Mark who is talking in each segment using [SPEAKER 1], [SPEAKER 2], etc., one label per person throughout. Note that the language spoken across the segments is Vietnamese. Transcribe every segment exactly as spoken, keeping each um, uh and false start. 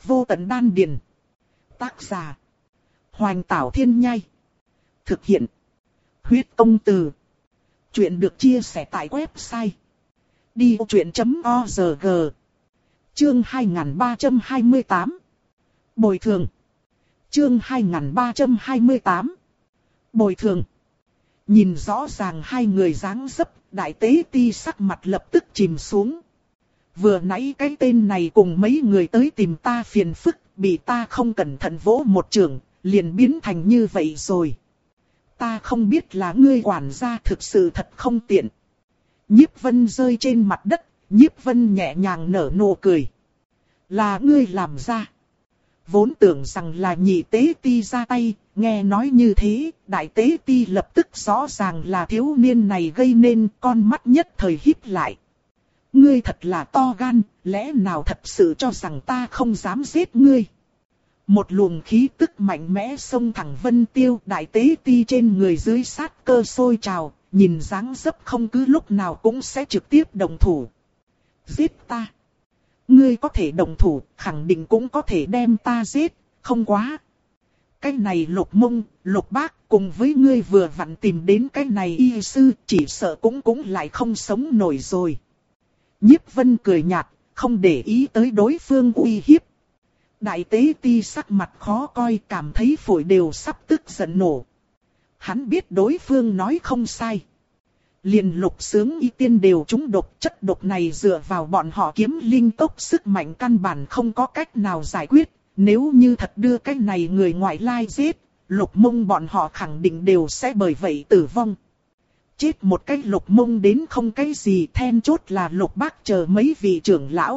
[SPEAKER 1] Vô tận đan điền. Tác giả. Hoành Tảo Thiên Nhai. Thực hiện. Huyết Công Từ. Chuyện được chia sẻ tại website đi vô chuyện chấm org. Chương hai nghìn ba trăm hai mươi tám. Bồi thường. Chương hai nghìn ba trăm hai mươi tám. Bồi thường. Nhìn rõ ràng hai người dáng dấp, Đại Tế Ti sắc mặt lập tức chìm xuống. Vừa nãy cái tên này cùng mấy người tới tìm ta phiền phức, bị ta không cẩn thận vỗ một trường, liền biến thành như vậy rồi. Ta không biết là ngươi quản gia, thực sự thật không tiện. Nhiếp Vân rơi trên mặt đất, Nhiếp Vân nhẹ nhàng nở nụ cười. Là ngươi làm ra. Vốn tưởng rằng là Nhị Tế Ti ra tay, nghe nói như thế, Đại Tế Ti lập tức rõ ràng là thiếu niên này gây nên, con mắt nhất thời híp lại. Ngươi thật là to gan, lẽ nào thật sự cho rằng ta không dám giết ngươi? Một luồng khí tức mạnh mẽ xông thẳng Vân Tiêu, Đại Tế Ti trên người dưới sát cơ sôi trào, nhìn dáng dấp không cứ lúc nào cũng sẽ trực tiếp động thủ. Giết ta? Ngươi có thể động thủ, khẳng định cũng có thể đem ta giết, không quá. Cái này Lục Mông, Lục Bác cùng với ngươi vừa vặn tìm đến cái này y sư, chỉ sợ cũng cũng lại không sống nổi rồi. Nhiếp Vân cười nhạt, không để ý tới đối phương uy hiếp. Đại Tế Ti sắc mặt khó coi, cảm thấy phổi đều sắp tức giận nổ. Hắn biết đối phương nói không sai. Liền Lục Sướng Y Tiên đều trúng độc, chất độc này dựa vào bọn họ kiếm linh tốc sức mạnh căn bản không có cách nào giải quyết. Nếu như thật đưa cái này người ngoại lai giết, Lục Mông bọn họ khẳng định đều sẽ bởi vậy tử vong. Chết một cái Lục Mông đến không cái gì, then chốt là Lục Bác chờ mấy vị trưởng lão.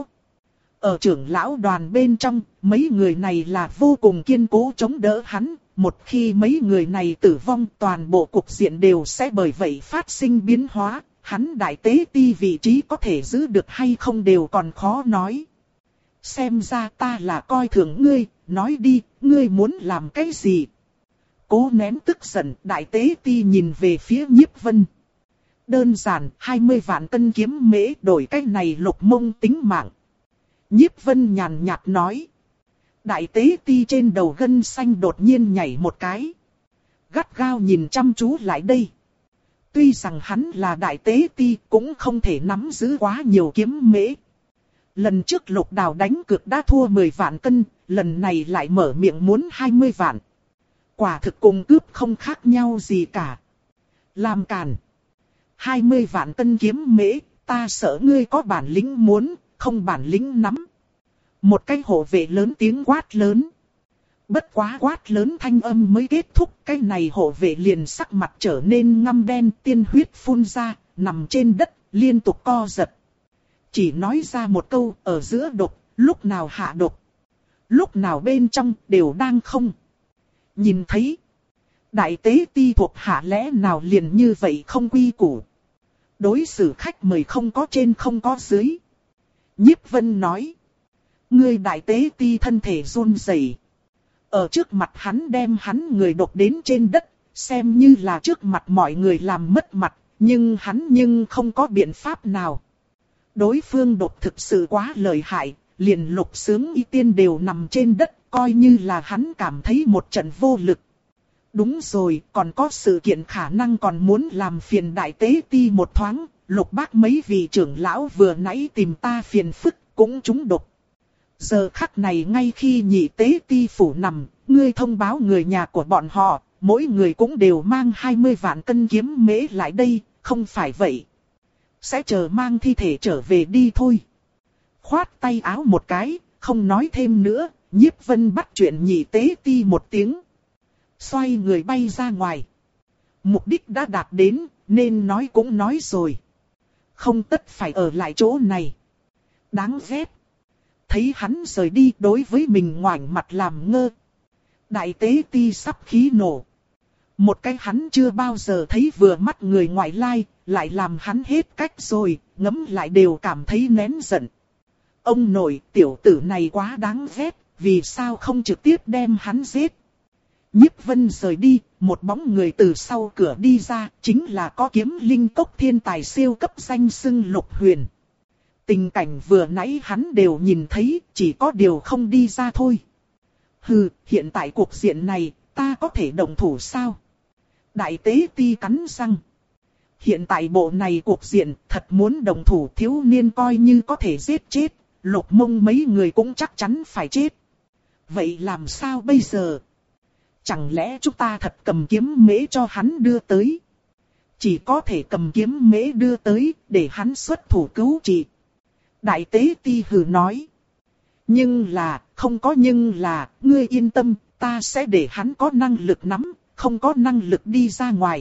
[SPEAKER 1] Ở trưởng lão đoàn bên trong, mấy người này là vô cùng kiên cố chống đỡ hắn. Một khi mấy người này tử vong, toàn bộ cục diện đều sẽ bởi vậy phát sinh biến hóa. Hắn Đại Tế Ti vị trí có thể giữ được hay không đều còn khó nói. Xem ra ta là coi thường ngươi, nói đi, ngươi muốn làm cái gì? Cố nén tức giận, Đại Tế Ti nhìn về phía Nhiếp Vân. Đơn giản, hai mươi vạn cân kiếm mễ đổi cái này Lục Mông tính mạng. Nhiếp Vân nhàn nhạt nói. Đại Tế Ti trên đầu gân xanh đột nhiên nhảy một cái. Gắt gao nhìn chăm chú lại đây. Tuy rằng hắn là Đại Tế Ti cũng không thể nắm giữ quá nhiều kiếm mễ. Lần trước Lục Đào đánh cược đã thua mười vạn cân, lần này lại mở miệng muốn hai mươi vạn. Quả thực cùng cướp không khác nhau gì cả. Làm càn. hai mươi vạn cân kiếm mễ, ta sợ ngươi có bản lĩnh muốn, không bản lĩnh nắm. Một cái hộ vệ lớn tiếng quát lớn. Bất quá quát lớn thanh âm mới kết thúc, cái này hộ vệ liền sắc mặt trở nên ngăm đen, tiên huyết phun ra, nằm trên đất, liên tục co giật. Chỉ nói ra một câu, ở giữa độc, lúc nào hạ độc, lúc nào bên trong đều đang không. Nhìn thấy, Đại Tế Ti thuộc hạ lẽ nào liền như vậy không quy củ. Đối xử khách mời không có trên không có dưới. Nhiếp Vân nói. Ngươi Đại Tế Ti thân thể run rẩy. Ở trước mặt hắn đem hắn người độc đến trên đất, xem như là trước mặt mọi người làm mất mặt, nhưng hắn nhưng không có biện pháp nào. Đối phương độc thực sự quá lợi hại, liền Lục Sướng Y Tiên đều nằm trên đất, coi như là hắn cảm thấy một trận vô lực. Đúng rồi, còn có sự kiện khả năng còn muốn làm phiền Đại Tế Ti một thoáng, Lục Bác mấy vị trưởng lão vừa nãy tìm ta phiền phức, cũng trúng độc. Giờ khắc này ngay khi Nhị Tế Ti phủ nằm, ngươi thông báo người nhà của bọn họ, mỗi người cũng đều mang hai mươi vạn cân kiếm mễ lại đây, không phải vậy. Sẽ chờ mang thi thể trở về đi thôi. Khoát tay áo một cái, không nói thêm nữa, Nhiếp Vân bắt chuyện Nhị Tế Ti một tiếng. Xoay người bay ra ngoài. Mục đích đã đạt đến, nên nói cũng nói rồi. Không tất phải ở lại chỗ này. Đáng ghét. Thấy hắn rời đi, đối với mình ngoảnh mặt làm ngơ. Đại Tế Ti sắp khí nổ. Một cái hắn chưa bao giờ thấy vừa mắt người ngoại lai, lại làm hắn hết cách rồi, ngấm lại đều cảm thấy nén giận. Ông nội, tiểu tử này quá đáng ghét, vì sao không trực tiếp đem hắn giết? Nhiếp Vân rời đi, một bóng người từ sau cửa đi ra, chính là có kiếm linh cốc thiên tài siêu cấp danh xưng Lục Huyền. Tình cảnh vừa nãy hắn đều nhìn thấy, chỉ có điều không đi ra thôi. Hừ, hiện tại cuộc diện này, ta có thể động thủ sao? Đại tế ti cắn răng. Hiện tại bộ này cuộc diện, thật muốn động thủ thiếu niên coi như có thể giết chết, Lục Mông mấy người cũng chắc chắn phải chết. Vậy làm sao bây giờ? Chẳng lẽ chúng ta thật cầm kiếm mễ cho hắn đưa tới? Chỉ có thể cầm kiếm mễ đưa tới, để hắn xuất thủ cứu trị. Đại tế ti hừ nói. Nhưng là, không có nhưng là, ngươi yên tâm, ta sẽ để hắn có năng lực nắm, không có năng lực đi ra ngoài.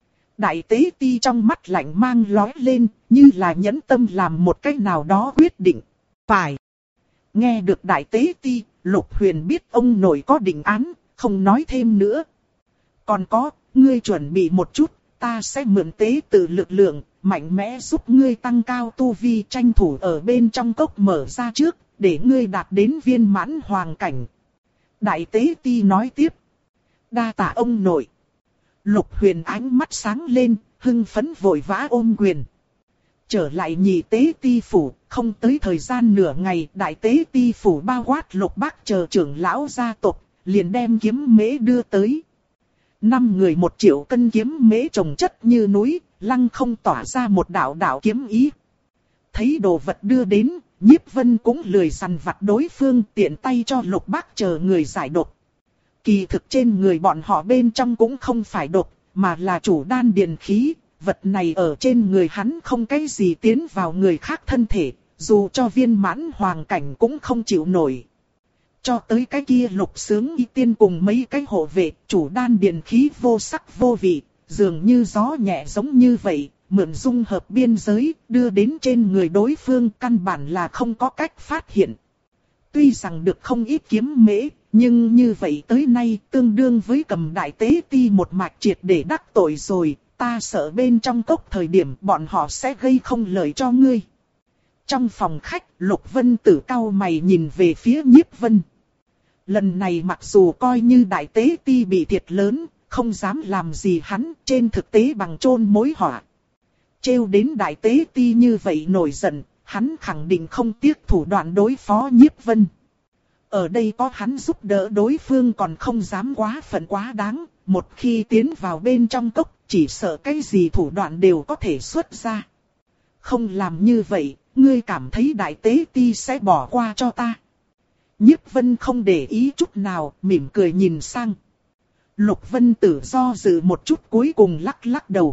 [SPEAKER 1] Đại tế ti trong mắt lạnh mang lóe lên, như là nhẫn tâm làm một cách nào đó quyết định. Phải. Nghe được đại tế ti, Lục Huyền biết ông nội có định án, không nói thêm nữa. Còn có, ngươi chuẩn bị một chút, ta sẽ mượn tế tự lực lượng, mạnh mẽ giúp ngươi tăng cao tu vi, tranh thủ ở bên trong cốc mở ra trước, để ngươi đạt đến viên mãn hoàng cảnh. Đại tế ti nói tiếp. Đa tạ ông nội. Lục Huyền ánh mắt sáng lên, hưng phấn vội vã ôm quyền. Trở lại nhị tế ti phủ, không tới thời gian nửa ngày, đại tế ti phủ bao quát Lục Bác chờ trưởng lão gia tộc, liền đem kiếm mễ đưa tới. Năm người một triệu cân kiếm mễ trồng chất như núi, lăng không tỏa ra một đạo đạo kiếm ý. Thấy đồ vật đưa đến, Nhiếp Vân cũng lười săn vặt đối phương, tiện tay cho Lục Bác chờ người giải độc. Kỳ thực trên người bọn họ bên trong cũng không phải độc, mà là chủ đan điền khí. Vật này ở trên người hắn không cái gì tiến vào người khác thân thể, dù cho viên mãn hoàng cảnh cũng không chịu nổi. Cho tới cái kia Lục Sướng Y Tiên cùng mấy cái hộ vệ, chủ đan điền khí vô sắc vô vị, dường như gió nhẹ giống như vậy, mượn dung hợp biên giới, đưa đến trên người đối phương căn bản là không có cách phát hiện. Tuy rằng được không ít kiếm mễ, nhưng như vậy tới nay tương đương với cầm đại tế ti một mạch triệt để đắc tội rồi, ta sợ bên trong cốc thời điểm bọn họ sẽ gây không lợi cho ngươi. Trong phòng khách, Lục Vân Tử cau mày nhìn về phía Nhiếp Vân. Lần này mặc dù coi như đại tế ti bị thiệt lớn, không dám làm gì hắn, trên thực tế bằng chôn mối họa. Trêu đến đại tế ti như vậy nổi giận, hắn khẳng định không tiếc thủ đoạn đối phó Nhiếp Vân. Ở đây có hắn giúp đỡ đối phương còn không dám quá phận quá đáng, một khi tiến vào bên trong cốc, chỉ sợ cái gì thủ đoạn đều có thể xuất ra. Không làm như vậy, ngươi cảm thấy đại tế ti sẽ bỏ qua cho ta. Nhiếp Vân không để ý chút nào, mỉm cười nhìn sang. Lục Vân Tử do dự một chút cuối cùng lắc lắc đầu.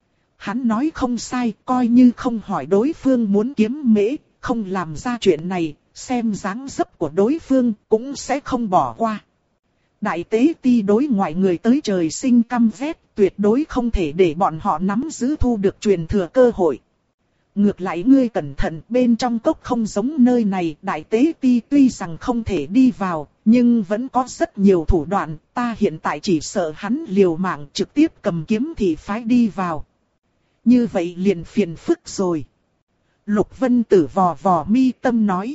[SPEAKER 1] Hắn nói không sai, coi như không hỏi đối phương muốn kiếm mễ, không làm ra chuyện này, xem dáng dấp của đối phương cũng sẽ không bỏ qua. Đại tế ti đối ngoại người tới trời sinh căm ghét, tuyệt đối không thể để bọn họ nắm giữ thu được truyền thừa cơ hội. Ngược lại ngươi cẩn thận, bên trong cốc không giống nơi này, đại tế ti tuy rằng không thể đi vào, nhưng vẫn có rất nhiều thủ đoạn, ta hiện tại chỉ sợ hắn liều mạng trực tiếp cầm kiếm thì phái đi vào. Như vậy liền phiền phức rồi. Lục Vân Tử vò vò mi tâm nói.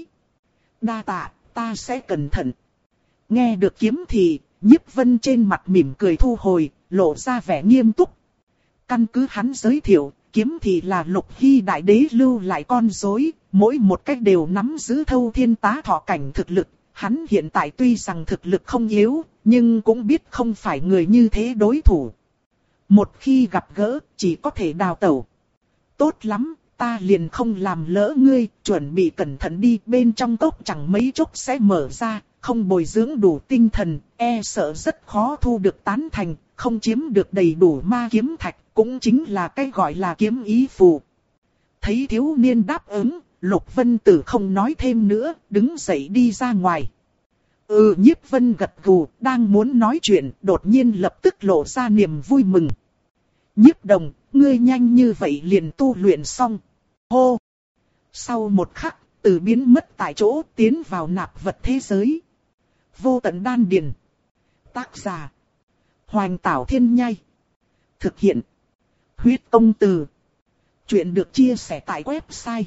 [SPEAKER 1] Đa tạ, ta sẽ cẩn thận. Nghe được kiếm thì, Nhiếp Vân trên mặt mỉm cười thu hồi, lộ ra vẻ nghiêm túc. Căn cứ hắn giới thiệu, kiếm thì là Lục Hy đại đế lưu lại con rối, mỗi một cách đều nắm giữ thâu thiên tá thọ cảnh thực lực. Hắn hiện tại tuy rằng thực lực không yếu, nhưng cũng biết không phải người như thế đối thủ. Một khi gặp gỡ, chỉ có thể đào tẩu. Tốt lắm, ta liền không làm lỡ ngươi, chuẩn bị cẩn thận đi, bên trong cốc chẳng mấy chốc sẽ mở ra, không bồi dưỡng đủ tinh thần, e sợ rất khó thu được tán thành, không chiếm được đầy đủ ma kiếm thạch, cũng chính là cái gọi là kiếm ý phù. Thấy thiếu niên đáp ứng, Lục Vân Tử không nói thêm nữa, đứng dậy đi ra ngoài. Ừ, Nhiếp Vân gật gù, đang muốn nói chuyện, đột nhiên lập tức lộ ra niềm vui mừng. Nhiếp Đồng, ngươi nhanh như vậy liền tu luyện xong. Hô! Sau một khắc, từ biến mất tại chỗ tiến vào nạp vật thế giới. Vô tận đan điền. Tác giả. Hoành Tảo Thiên Nhai. Thực hiện. Huyết Công Từ. Chuyện được chia sẻ tại website.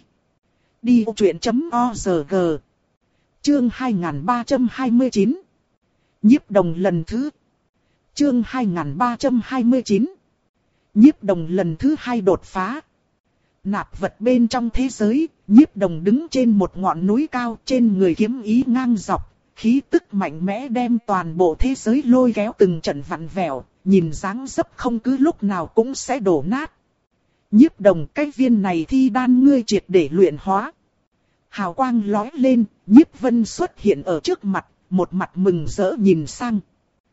[SPEAKER 1] đi ô chuyện chấm o rờ giê. Chương hai nghìn ba trăm hai mươi chín. Nhiếp Đồng lần thứ. Chương hai nghìn ba trăm hai mươi chín. Nhiếp Đồng lần thứ hai đột phá. Nạp vật bên trong thế giới, Nhiếp Đồng đứng trên một ngọn núi cao, trên người kiếm ý ngang dọc, khí tức mạnh mẽ đem toàn bộ thế giới lôi kéo từng trận vặn vẹo, nhìn dáng dấp không cứ lúc nào cũng sẽ đổ nát. Nhiếp Đồng, cái viên này thi đan ngươi triệt để luyện hóa. Hào quang lóe lên, Nhiếp Vân xuất hiện ở trước mặt, một mặt mừng rỡ nhìn sang.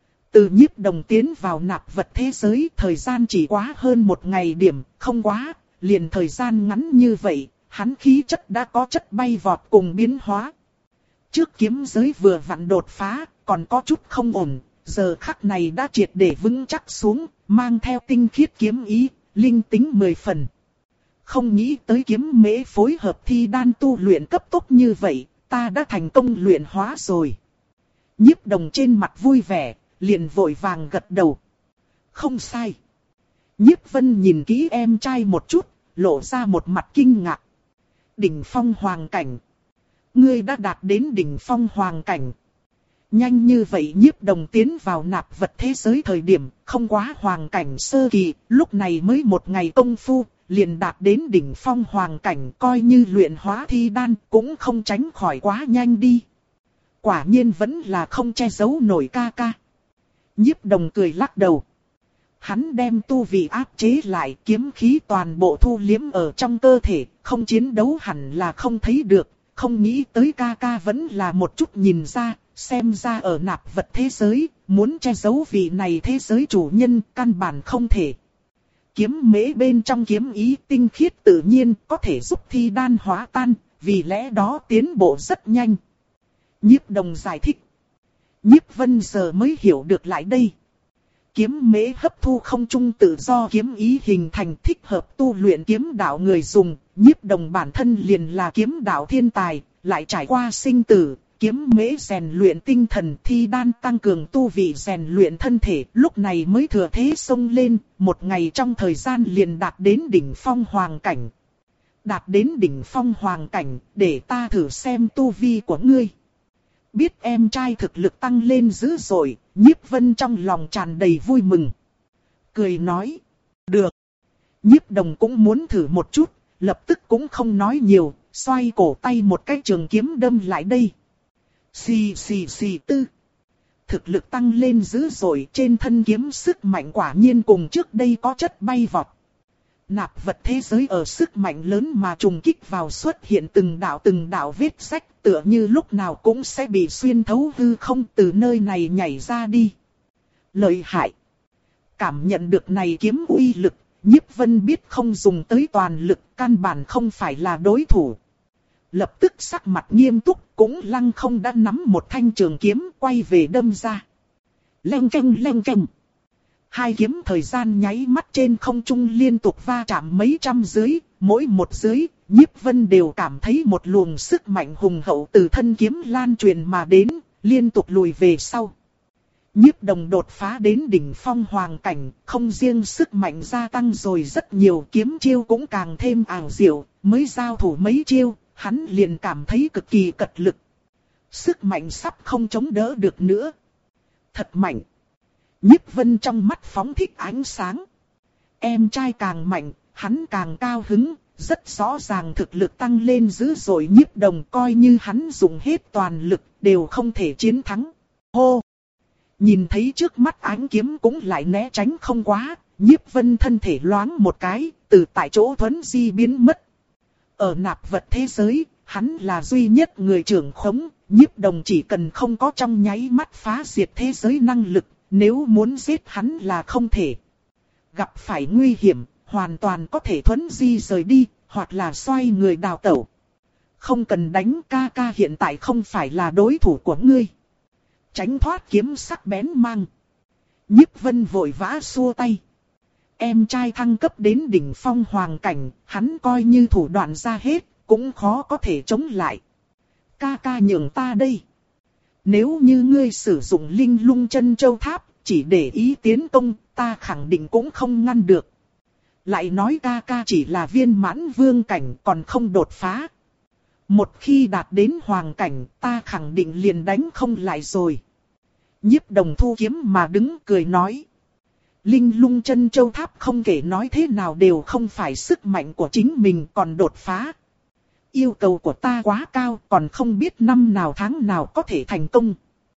[SPEAKER 1] Từ Nhiếp Đồng tiến vào nạp vật thế giới, thời gian chỉ quá hơn một ngày điểm, không quá, liền thời gian ngắn như vậy, hắn khí chất đã có chất bay vọt cùng biến hóa. Trước kiếm giới vừa vặn đột phá, còn có chút không ổn, giờ khắc này đã triệt để vững chắc xuống, mang theo tinh khiết kiếm ý, linh tính mười phần. Không nghĩ tới kiếm mễ phối hợp thi đan tu luyện cấp tốc như vậy, ta đã thành công luyện hóa rồi. Nhiếp Đồng trên mặt vui vẻ, liền vội vàng gật đầu. Không sai. Nhiếp Vân nhìn kỹ em trai một chút, lộ ra một mặt kinh ngạc. Đỉnh phong hoàng cảnh. Ngươi đã đạt đến đỉnh phong hoàng cảnh. Nhanh như vậy Nhiếp Đồng tiến vào nạp vật thế giới thời điểm, không quá hoàng cảnh sơ kỳ, lúc này mới một ngày công phu, liền đạt đến đỉnh phong hoàng cảnh, coi như luyện hóa thi đan, cũng không tránh khỏi quá nhanh đi. Quả nhiên vẫn là không che giấu nổi ca ca. Nhiếp Đồng cười lắc đầu. Hắn đem tu vị áp chế lại, kiếm khí toàn bộ thu liếm ở trong cơ thể, không chiến đấu hẳn là không thấy được, không nghĩ tới ca ca vẫn là một chút nhìn ra, xem ra ở nạp vật thế giới, muốn che giấu vị này thế giới chủ nhân, căn bản không thể. Kiếm mễ bên trong kiếm ý tinh khiết tự nhiên, có thể giúp thi đan hóa tan, vì lẽ đó tiến bộ rất nhanh. Nhiếp Đồng giải thích. Nhiếp Vân giờ mới hiểu được lại đây. Kiếm mễ hấp thu không trung tự do kiếm ý hình thành thích hợp tu luyện kiếm đạo người dùng. Nhiếp Đồng bản thân liền là kiếm đạo thiên tài, lại trải qua sinh tử. Kiếm mễ rèn luyện tinh thần, thi đan tăng cường tu vị rèn luyện thân thể. Lúc này mới thừa thế xông lên, một ngày trong thời gian liền đạt đến đỉnh phong hoàng cảnh. Đạt đến đỉnh phong hoàng cảnh, để ta thử xem tu vi của ngươi. Biết em trai thực lực tăng lên dữ dội, Nhiếp Vân trong lòng tràn đầy vui mừng. Cười nói, được. Nhiếp Đồng cũng muốn thử một chút, lập tức cũng không nói nhiều, xoay cổ tay một cái trường kiếm đâm lại đây. Xì xì xì tư. Thực lực tăng lên dữ dội, trên thân kiếm sức mạnh quả nhiên cùng trước đây có chất bay vọt. Nạp vật thế giới ở sức mạnh lớn mà trùng kích vào xuất hiện từng đạo từng đạo vết rách, tựa như lúc nào cũng sẽ bị xuyên thấu hư không từ nơi này nhảy ra đi. Lợi hại. Cảm nhận được này kiếm uy lực, Nhiếp Vân biết không dùng tới toàn lực, căn bản không phải là đối thủ. Lập tức sắc mặt nghiêm túc, cũng lăng không đã nắm một thanh trường kiếm quay về đâm ra. Leng keng leng keng. Hai kiếm thời gian nháy mắt trên không trung liên tục va chạm mấy trăm dưới, mỗi một dưới, Nhiếp Vân đều cảm thấy một luồng sức mạnh hùng hậu từ thân kiếm lan truyền mà đến, liên tục lùi về sau. Nhiếp Đồng đột phá đến đỉnh phong hoàng cảnh, không riêng sức mạnh gia tăng rồi rất nhiều, kiếm chiêu cũng càng thêm ảo diệu, mới giao thủ mấy chiêu, hắn liền cảm thấy cực kỳ cật lực. Sức mạnh sắp không chống đỡ được nữa. Thật mạnh. Nhiếp Vân trong mắt phóng thích ánh sáng. Em trai càng mạnh, hắn càng cao hứng, rất rõ ràng thực lực tăng lên dữ dội. Nhiếp Đồng coi như hắn dùng hết toàn lực, đều không thể chiến thắng. Hô! Nhìn thấy trước mắt ánh kiếm cũng lại né tránh không quá, Nhiếp Vân thân thể loáng một cái, từ tại chỗ thuấn di biến mất. Ở nạp vật thế giới, hắn là duy nhất người trưởng khống, Nhiếp Đồng chỉ cần không có trong nháy mắt phá diệt thế giới năng lực, nếu muốn giết hắn là không thể. Gặp phải nguy hiểm, hoàn toàn có thể thuấn di rời đi, hoặc là xoay người đào tẩu. Không cần đánh, ca ca hiện tại không phải là đối thủ của ngươi. Tránh thoát kiếm sắc bén mang. Nhiếp Vân vội vã xua tay. Em trai thăng cấp đến đỉnh phong hoàng cảnh, hắn coi như thủ đoạn ra hết, cũng khó có thể chống lại. Ca ca nhường ta đây. Nếu như ngươi sử dụng linh lung chân châu tháp, chỉ để ý tiến công, ta khẳng định cũng không ngăn được. Lại nói ca ca chỉ là viên mãn vương cảnh còn không đột phá. Một khi đạt đến hoàng cảnh, ta khẳng định liền đánh không lại rồi. Nhiếp Đồng thu kiếm mà đứng cười nói. Linh lung chân châu tháp không kể nói thế nào đều không phải sức mạnh của chính mình còn đột phá. Yêu cầu của ta quá cao, còn không biết năm nào tháng nào có thể thành công.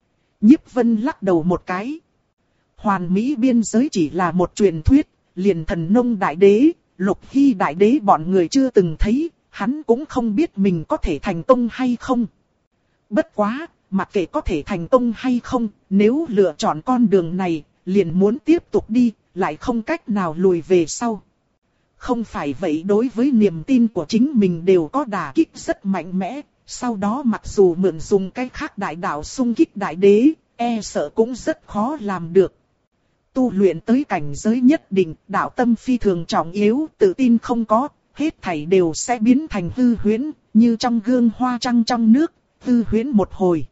[SPEAKER 1] Nhiếp Vân lắc đầu một cái. Hoàn Mỹ biên giới chỉ là một truyền thuyết, liền Thần Nông Đại Đế, Lục Hy Đại Đế bọn người chưa từng thấy, hắn cũng không biết mình có thể thành công hay không. Bất quá, mặc kệ có thể thành công hay không, nếu lựa chọn con đường này, liền muốn tiếp tục đi, lại không cách nào lùi về sau. Không phải vậy, đối với niềm tin của chính mình đều có đả kích rất mạnh mẽ, sau đó mặc dù mượn dùng cái khác đại đạo xung kích đại đế, e sợ cũng rất khó làm được. Tu luyện tới cảnh giới nhất định, đạo tâm phi thường trọng yếu, tự tin không có, hết thảy đều sẽ biến thành hư huyễn, như trong gương hoa trăng trong nước, hư huyễn một hồi.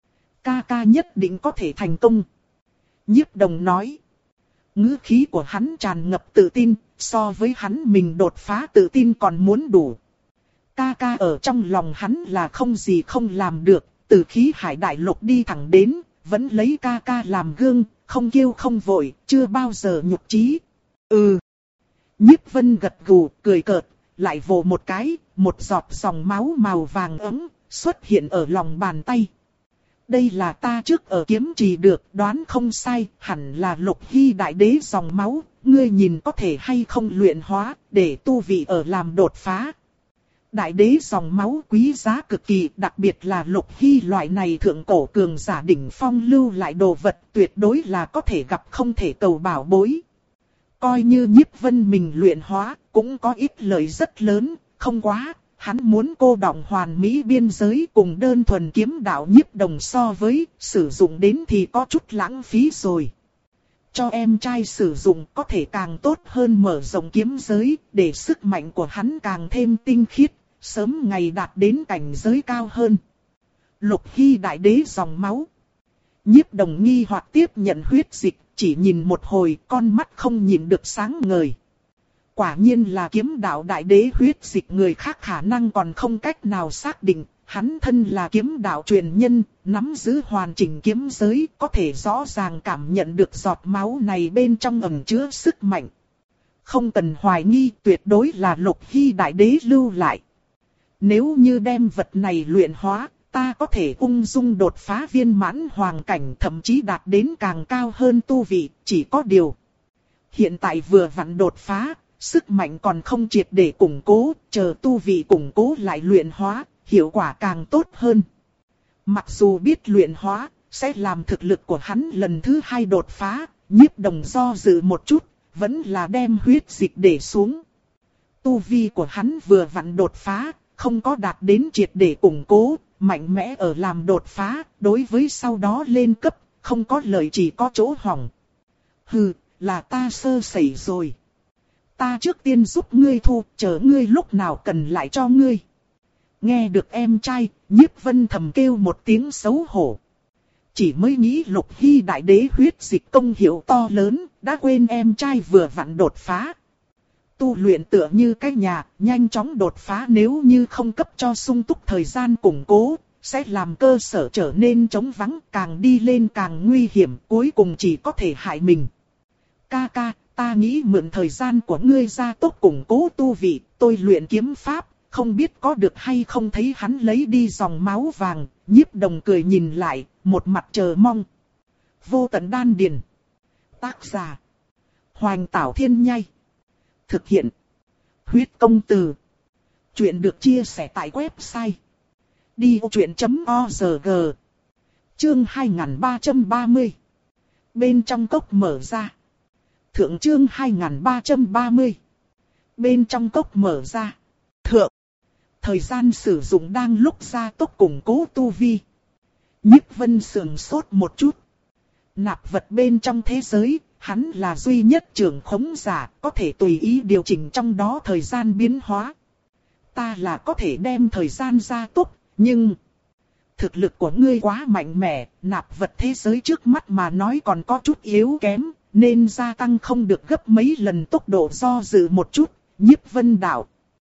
[SPEAKER 1] Ca ca nhất định có thể thành công. Nhiếp Đồng nói. Ngữ khí của hắn tràn ngập tự tin, so với hắn mình đột phá tự tin còn muốn đủ. Ca ca ở trong lòng hắn là không gì không làm được, từ khí hải đại lục đi thẳng đến, vẫn lấy ca ca làm gương, không kêu không vội, chưa bao giờ nhục chí. Ừ. Nhiếp Vân gật gù, cười cợt, lại vồ một cái, một giọt dòng máu màu vàng ấm, xuất hiện ở lòng bàn tay. Đây là ta trước ở kiếm trì được, đoán không sai, hẳn là Lục Hy Đại Đế dòng máu, ngươi nhìn có thể hay không luyện hóa, để tu vị ở làm đột phá. Đại Đế dòng máu quý giá cực kỳ, đặc biệt là Lục Hy loại này thượng cổ cường giả đỉnh phong lưu lại đồ vật, tuyệt đối là có thể gặp không thể cầu bảo bối. Coi như Nhiếp Vân mình luyện hóa, cũng có ít lợi rất lớn, không quá. Hắn muốn cô đọng hoàn mỹ biên giới cùng đơn thuần kiếm đạo Nhiếp Đồng so với, sử dụng đến thì có chút lãng phí rồi. Cho em trai sử dụng có thể càng tốt hơn mở rộng kiếm giới, để sức mạnh của hắn càng thêm tinh khiết, sớm ngày đạt đến cảnh giới cao hơn. Lục Hy Đại Đế dòng máu. Nhiếp Đồng nghi hoặc tiếp nhận huyết dịch, chỉ nhìn một hồi con mắt không nhìn được sáng ngời. Quả nhiên là kiếm đạo đại đế huyết dịch, người khác khả năng còn không cách nào xác định, hắn thân là kiếm đạo truyền nhân, nắm giữ hoàn chỉnh kiếm giới, có thể rõ ràng cảm nhận được giọt máu này bên trong ẩn chứa sức mạnh. Không cần hoài nghi, tuyệt đối là Lục Hy Đại Đế lưu lại. Nếu như đem vật này luyện hóa, ta có thể ung dung đột phá viên mãn hoàng cảnh, thậm chí đạt đến càng cao hơn tu vị, chỉ có điều. Hiện tại vừa vặn đột phá. Sức mạnh còn không triệt để củng cố, chờ tu vị củng cố lại luyện hóa, hiệu quả càng tốt hơn. Mặc dù biết luyện hóa, sẽ làm thực lực của hắn lần thứ hai đột phá, Nhiếp Đồng do dự một chút, vẫn là đem huyết dịch để xuống. Tu vi của hắn vừa vặn đột phá, không có đạt đến triệt để củng cố, mạnh mẽ ở làm đột phá, đối với sau đó lên cấp, không có lợi chỉ có chỗ hỏng. Hừ, là ta sơ sẩy rồi. Ta trước tiên giúp ngươi thu, chờ ngươi lúc nào cần lại cho ngươi. Nghe được em trai, Nhiếp Vân thầm kêu một tiếng xấu hổ. Chỉ mới nghĩ Lục Hy Đại Đế huyết dịch công hiệu to lớn, đã quên em trai vừa vặn đột phá. Tu luyện tựa như cái nhà, nhanh chóng đột phá nếu như không cấp cho sung túc thời gian củng cố, sẽ làm cơ sở trở nên trống vắng, càng đi lên càng nguy hiểm, cuối cùng chỉ có thể hại mình. Ca ca. Ta nghĩ mượn thời gian của ngươi ra tốc củng cố tu vị, tôi luyện kiếm pháp, không biết có được hay không. Thấy hắn lấy đi dòng máu vàng, Nhiếp Đồng cười nhìn lại, một mặt chờ mong. Vô Tận Đan Điền. Tác giả. Hoành Tảo Thiên Nhai. Thực hiện. Huyết Công Từ. Chuyện được chia sẻ tại website. đi ô chuyện chấm o rờ giê. Chương hai nghìn ba trăm ba mươi. Bên trong cốc mở ra. Thượng chương hai nghìn ba trăm ba mươi. Bên trong cốc mở ra. Thượng. Thời gian sử dụng đang lúc ra tốc củng cố tu vi. Nhiếp Vân sườn sốt một chút. Nạp vật bên trong thế giới, hắn là duy nhất trưởng khống giả, có thể tùy ý điều chỉnh trong đó thời gian biến hóa. Ta là có thể đem thời gian ra tốc, nhưng... Thực lực của ngươi quá mạnh mẽ, nạp vật thế giới trước mắt mà nói còn có chút yếu kém. Nên gia tăng không được gấp mấy lần tốc độ, do dự một chút, Nhiếp Vân đạo.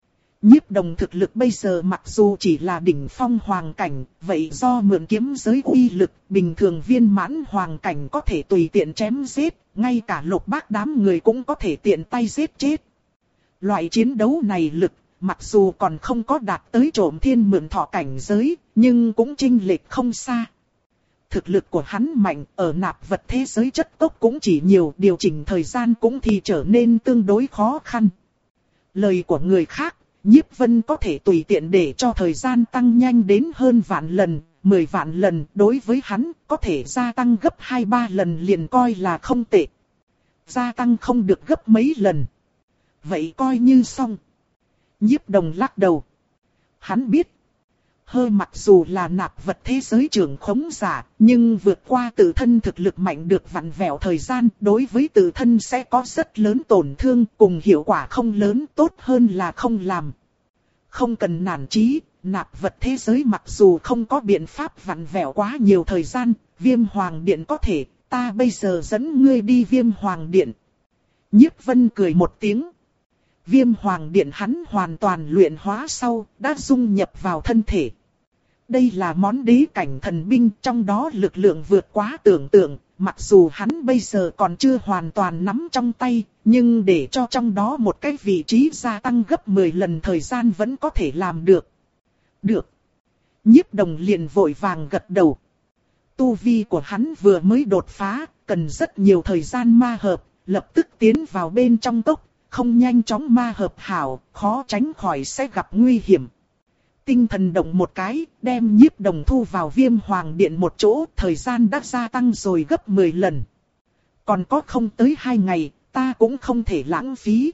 [SPEAKER 1] Nhiếp Đồng thực lực bây giờ mặc dù chỉ là đỉnh phong hoàng cảnh, vậy do mượn kiếm giới uy lực, bình thường viên mãn hoàng cảnh có thể tùy tiện chém giết, ngay cả Lục Bác đám người cũng có thể tiện tay giết chết. Loại chiến đấu này lực, mặc dù còn không có đạt tới Trộm Thiên Mượn Thọ cảnh giới, nhưng cũng chênh lệch không xa. Thực lực của hắn mạnh, ở nạp vật thế giới chất tốc cũng chỉ nhiều, điều chỉnh thời gian cũng thì trở nên tương đối khó khăn. Lời của người khác, Nhiếp Vân có thể tùy tiện để cho thời gian tăng nhanh đến hơn vạn lần, mười vạn lần, đối với hắn có thể gia tăng gấp hai ba lần liền coi là không tệ. Gia tăng không được gấp mấy lần. Vậy coi như xong. Nhiếp Đồng lắc đầu. Hắn biết. Hơi mặc dù là nạp vật thế giới trưởng khống giả, nhưng vượt qua tự thân thực lực mạnh được vặn vẹo thời gian, đối với tự thân sẽ có rất lớn tổn thương, cùng hiệu quả không lớn, tốt hơn là không làm. Không cần nản chí, nạp vật thế giới mặc dù không có biện pháp vặn vẹo quá nhiều thời gian, Viêm Hoàng Điện có thể, ta bây giờ dẫn ngươi đi Viêm Hoàng Điện. Nhiếp Vân cười một tiếng. Viêm Hoàng Điện hắn hoàn toàn luyện hóa sau, đã dung nhập vào thân thể. Đây là món đế cảnh thần binh, trong đó lực lượng vượt quá tưởng tượng, mặc dù hắn bây giờ còn chưa hoàn toàn nắm trong tay, nhưng để cho trong đó một cái vị trí gia tăng gấp mười lần thời gian vẫn có thể làm được. Được. Nhiếp Đồng liền vội vàng gật đầu. Tu vi của hắn vừa mới đột phá, cần rất nhiều thời gian ma hợp, lập tức tiến vào bên trong tốc. Không nhanh chóng ma hợp hảo, khó tránh khỏi sẽ gặp nguy hiểm. Tinh thần động một cái, đem Nhiếp Đồng thu vào Viêm Hoàng Điện một chỗ, thời gian đã gia tăng rồi gấp mười lần. Còn có không tới hai ngày, ta cũng không thể lãng phí.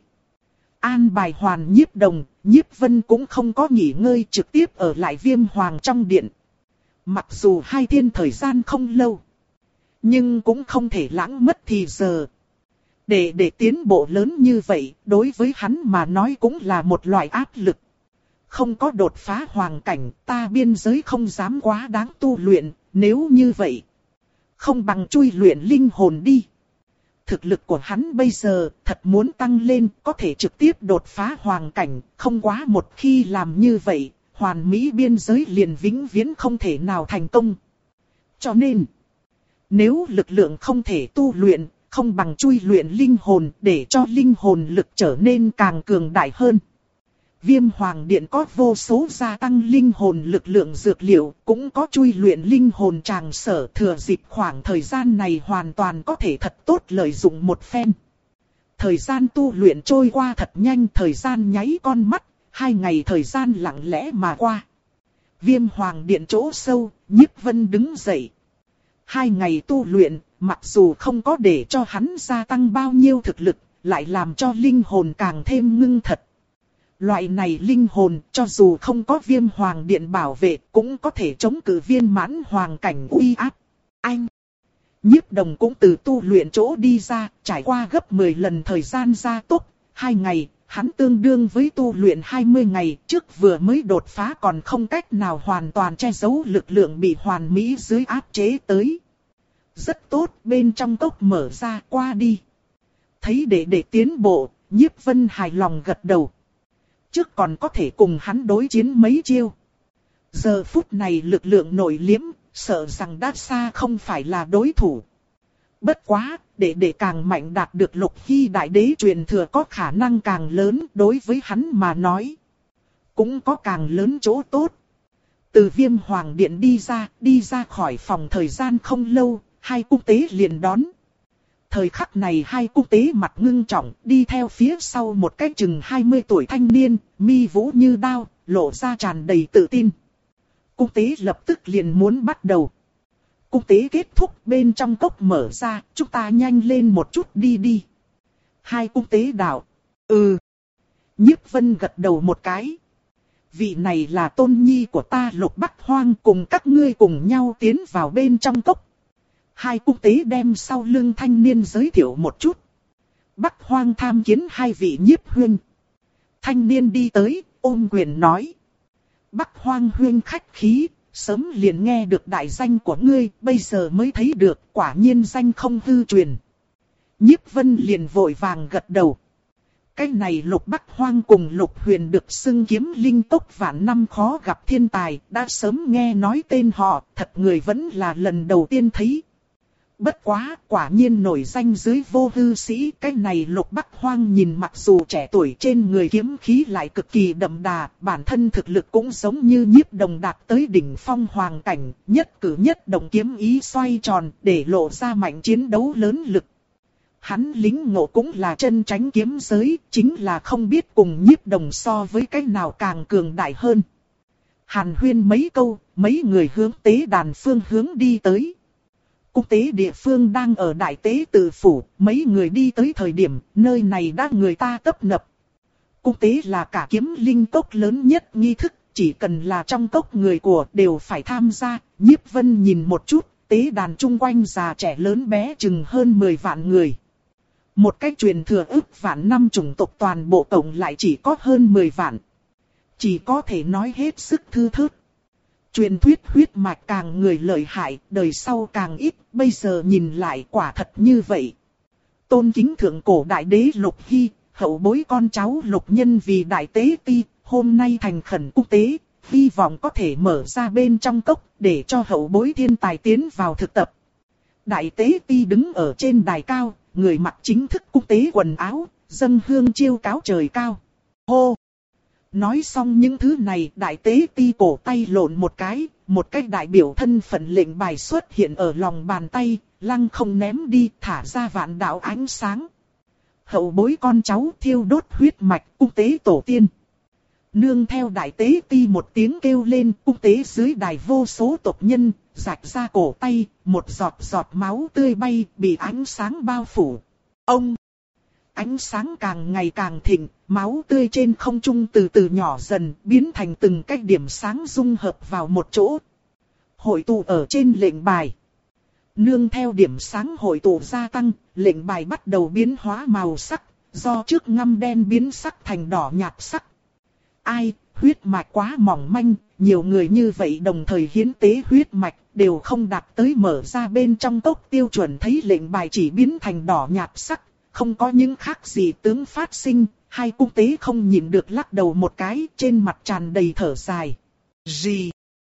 [SPEAKER 1] An bài hoàn Nhiếp Đồng, Nhiếp Vân cũng không có nghỉ ngơi, trực tiếp ở lại Viêm Hoàng trong điện. Mặc dù hai thiên thời gian không lâu, nhưng cũng không thể lãng mất thì giờ. Để để tiến bộ lớn như vậy, đối với hắn mà nói cũng là một loại áp lực. Không có đột phá hoàng cảnh, ta biên giới không dám quá đáng tu luyện, nếu như vậy. Không bằng chui luyện linh hồn đi. Thực lực của hắn bây giờ, thật muốn tăng lên, có thể trực tiếp đột phá hoàng cảnh, không quá một khi làm như vậy, hoàn mỹ biên giới liền vĩnh viễn không thể nào thành công. Cho nên, nếu lực lượng không thể tu luyện, không bằng chui luyện linh hồn để cho linh hồn lực trở nên càng cường đại hơn. Viêm Hoàng Điện có vô số gia tăng linh hồn lực lượng dược liệu, cũng có chui luyện linh hồn tràng sở, thừa dịp khoảng thời gian này hoàn toàn có thể thật tốt lợi dụng một phen. Thời gian tu luyện trôi qua thật nhanh, thời gian nháy con mắt, hai ngày thời gian lặng lẽ mà qua. Viêm Hoàng Điện chỗ sâu, Nhiếp Vân đứng dậy. Hai ngày tu luyện, mặc dù không có để cho hắn gia tăng bao nhiêu thực lực, lại làm cho linh hồn càng thêm ngưng thật. Loại này linh hồn, cho dù không có Viêm Hoàng Điện bảo vệ, cũng có thể chống cự viên mãn hoàng cảnh uy áp. Anh! Nhiếp Đồng cũng từ tu luyện chỗ đi ra, trải qua gấp mười lần thời gian gia tốc, hai ngày, hắn tương đương với tu luyện hai mươi ngày, trước vừa mới đột phá còn không cách nào hoàn toàn che giấu lực lượng bị hoàn mỹ dưới áp chế tới. Rất tốt, bên trong cốc mở ra, qua đi. Thấy để để tiến bộ, Nhiếp Vân hài lòng gật đầu. Trước còn có thể cùng hắn đối chiến mấy chiêu. Giờ phút này lực lượng nội liếm, sợ rằng đã xa không phải là đối thủ. Bất quá, để để càng mạnh đạt được Lục Hy đại đế truyền thừa có khả năng càng lớn, đối với hắn mà nói cũng có càng lớn chỗ tốt. Từ Viêm Hoàng Điện đi ra, đi ra khỏi phòng thời gian không lâu, hai cung tế liền đón. Thời khắc này hai cung tế mặt ngưng trọng, đi theo phía sau một cái chừng hai mươi tuổi thanh niên, mi vũ như đao, lộ ra tràn đầy tự tin. Cung tế lập tức liền muốn bắt đầu. Cung tế kết thúc, bên trong cốc mở ra, chúng ta nhanh lên một chút đi đi. Hai cung tế đạo. Ừ. Nhiếp Vân gật đầu một cái. Vị này là tôn nhi của ta Lục Bắc Hoang, cùng các ngươi cùng nhau tiến vào bên trong cốc. Hai cung tế đem sau lưng thanh niên giới thiệu một chút. Bắc Hoang tham kiến hai vị Nhiếp huynh. Thanh niên đi tới, ôm quyền nói. Bắc Hoang huynh khách khí, sớm liền nghe được đại danh của ngươi, bây giờ mới thấy được, quả nhiên danh không hư truyền. Nhiếp Vân liền vội vàng gật đầu. Cái này Lục Bắc Hoang cùng Lục Huyền được xưng kiếm linh tốc vạn năm khó gặp thiên tài, đã sớm nghe nói tên họ, thật người vẫn là lần đầu tiên thấy. Bất quá, quả nhiên nổi danh dưới vô hư sĩ, cái này Lục Bắc Hoang nhìn mặc dù trẻ tuổi trên người kiếm khí lại cực kỳ đậm đà, bản thân thực lực cũng giống như Nhiếp Đồng đạt tới đỉnh phong hoàng cảnh, nhất cử nhất động kiếm ý xoay tròn để lộ ra mạnh chiến đấu lớn lực. Hắn lính ngộ cũng là chân tránh kiếm giới, chính là không biết cùng Nhiếp Đồng so với cái nào càng cường đại hơn. Hàn huyên mấy câu, mấy người hướng tế đàn phương hướng đi tới. Cung tế địa phương đang ở đại tế tự phủ, mấy người đi tới thời điểm, nơi này đã người ta tấp nập. Cung tế là cả kiếm linh cốc lớn nhất nghi thức, chỉ cần là trong cốc người của đều phải tham gia. Nhiếp Vân nhìn một chút, tế đàn chung quanh già trẻ lớn bé chừng hơn mười vạn người. Một cách truyền thừa ức vạn năm chủng tộc toàn bộ tổng lại chỉ có hơn mười vạn. Chỉ có thể nói hết sức thư thớt. Truyền thuyết huyết mạch càng người lợi hại, đời sau càng ít, bây giờ nhìn lại quả thật như vậy. Tôn kính thượng cổ đại đế Lục Hy, hậu bối con cháu Lục Nhân vì đại tế ti, hôm nay thành khẩn cung tế, hy vọng có thể mở ra bên trong cốc, để cho hậu bối thiên tài tiến vào thực tập. Đại tế ti đứng ở trên đài cao, người mặc chính thức cung tế quần áo, dâng hương chiêu cáo trời cao. Hô! Nói xong những thứ này, đại tế ti cổ tay lộn một cái, một cái đại biểu thân phận lệnh bài xuất hiện ở lòng bàn tay, lăng không ném đi, thả ra vạn đạo ánh sáng. Hậu bối con cháu thiêu đốt huyết mạch, cung tế tổ tiên. Nương theo đại tế ti một tiếng kêu lên, cung tế dưới đài vô số tộc nhân, rạch ra cổ tay, một giọt giọt máu tươi bay, bị ánh sáng bao phủ. Ông! Ánh sáng càng ngày càng thịnh, máu tươi trên không trung từ từ nhỏ dần, biến thành từng cái điểm sáng dung hợp vào một chỗ. Hội tụ ở trên lệnh bài. Nương theo điểm sáng hội tụ gia tăng, lệnh bài bắt đầu biến hóa màu sắc, do trước ngăm đen biến sắc thành đỏ nhạt sắc. Ai, huyết mạch quá mỏng manh, nhiều người như vậy đồng thời hiến tế huyết mạch, đều không đạt tới mở ra bên trong cốc tiêu chuẩn, thấy lệnh bài chỉ biến thành đỏ nhạt sắc. Không có những khác gì tướng phát sinh, hai cung tế không nhìn được lắc đầu một cái, trên mặt tràn đầy thở dài. Gì?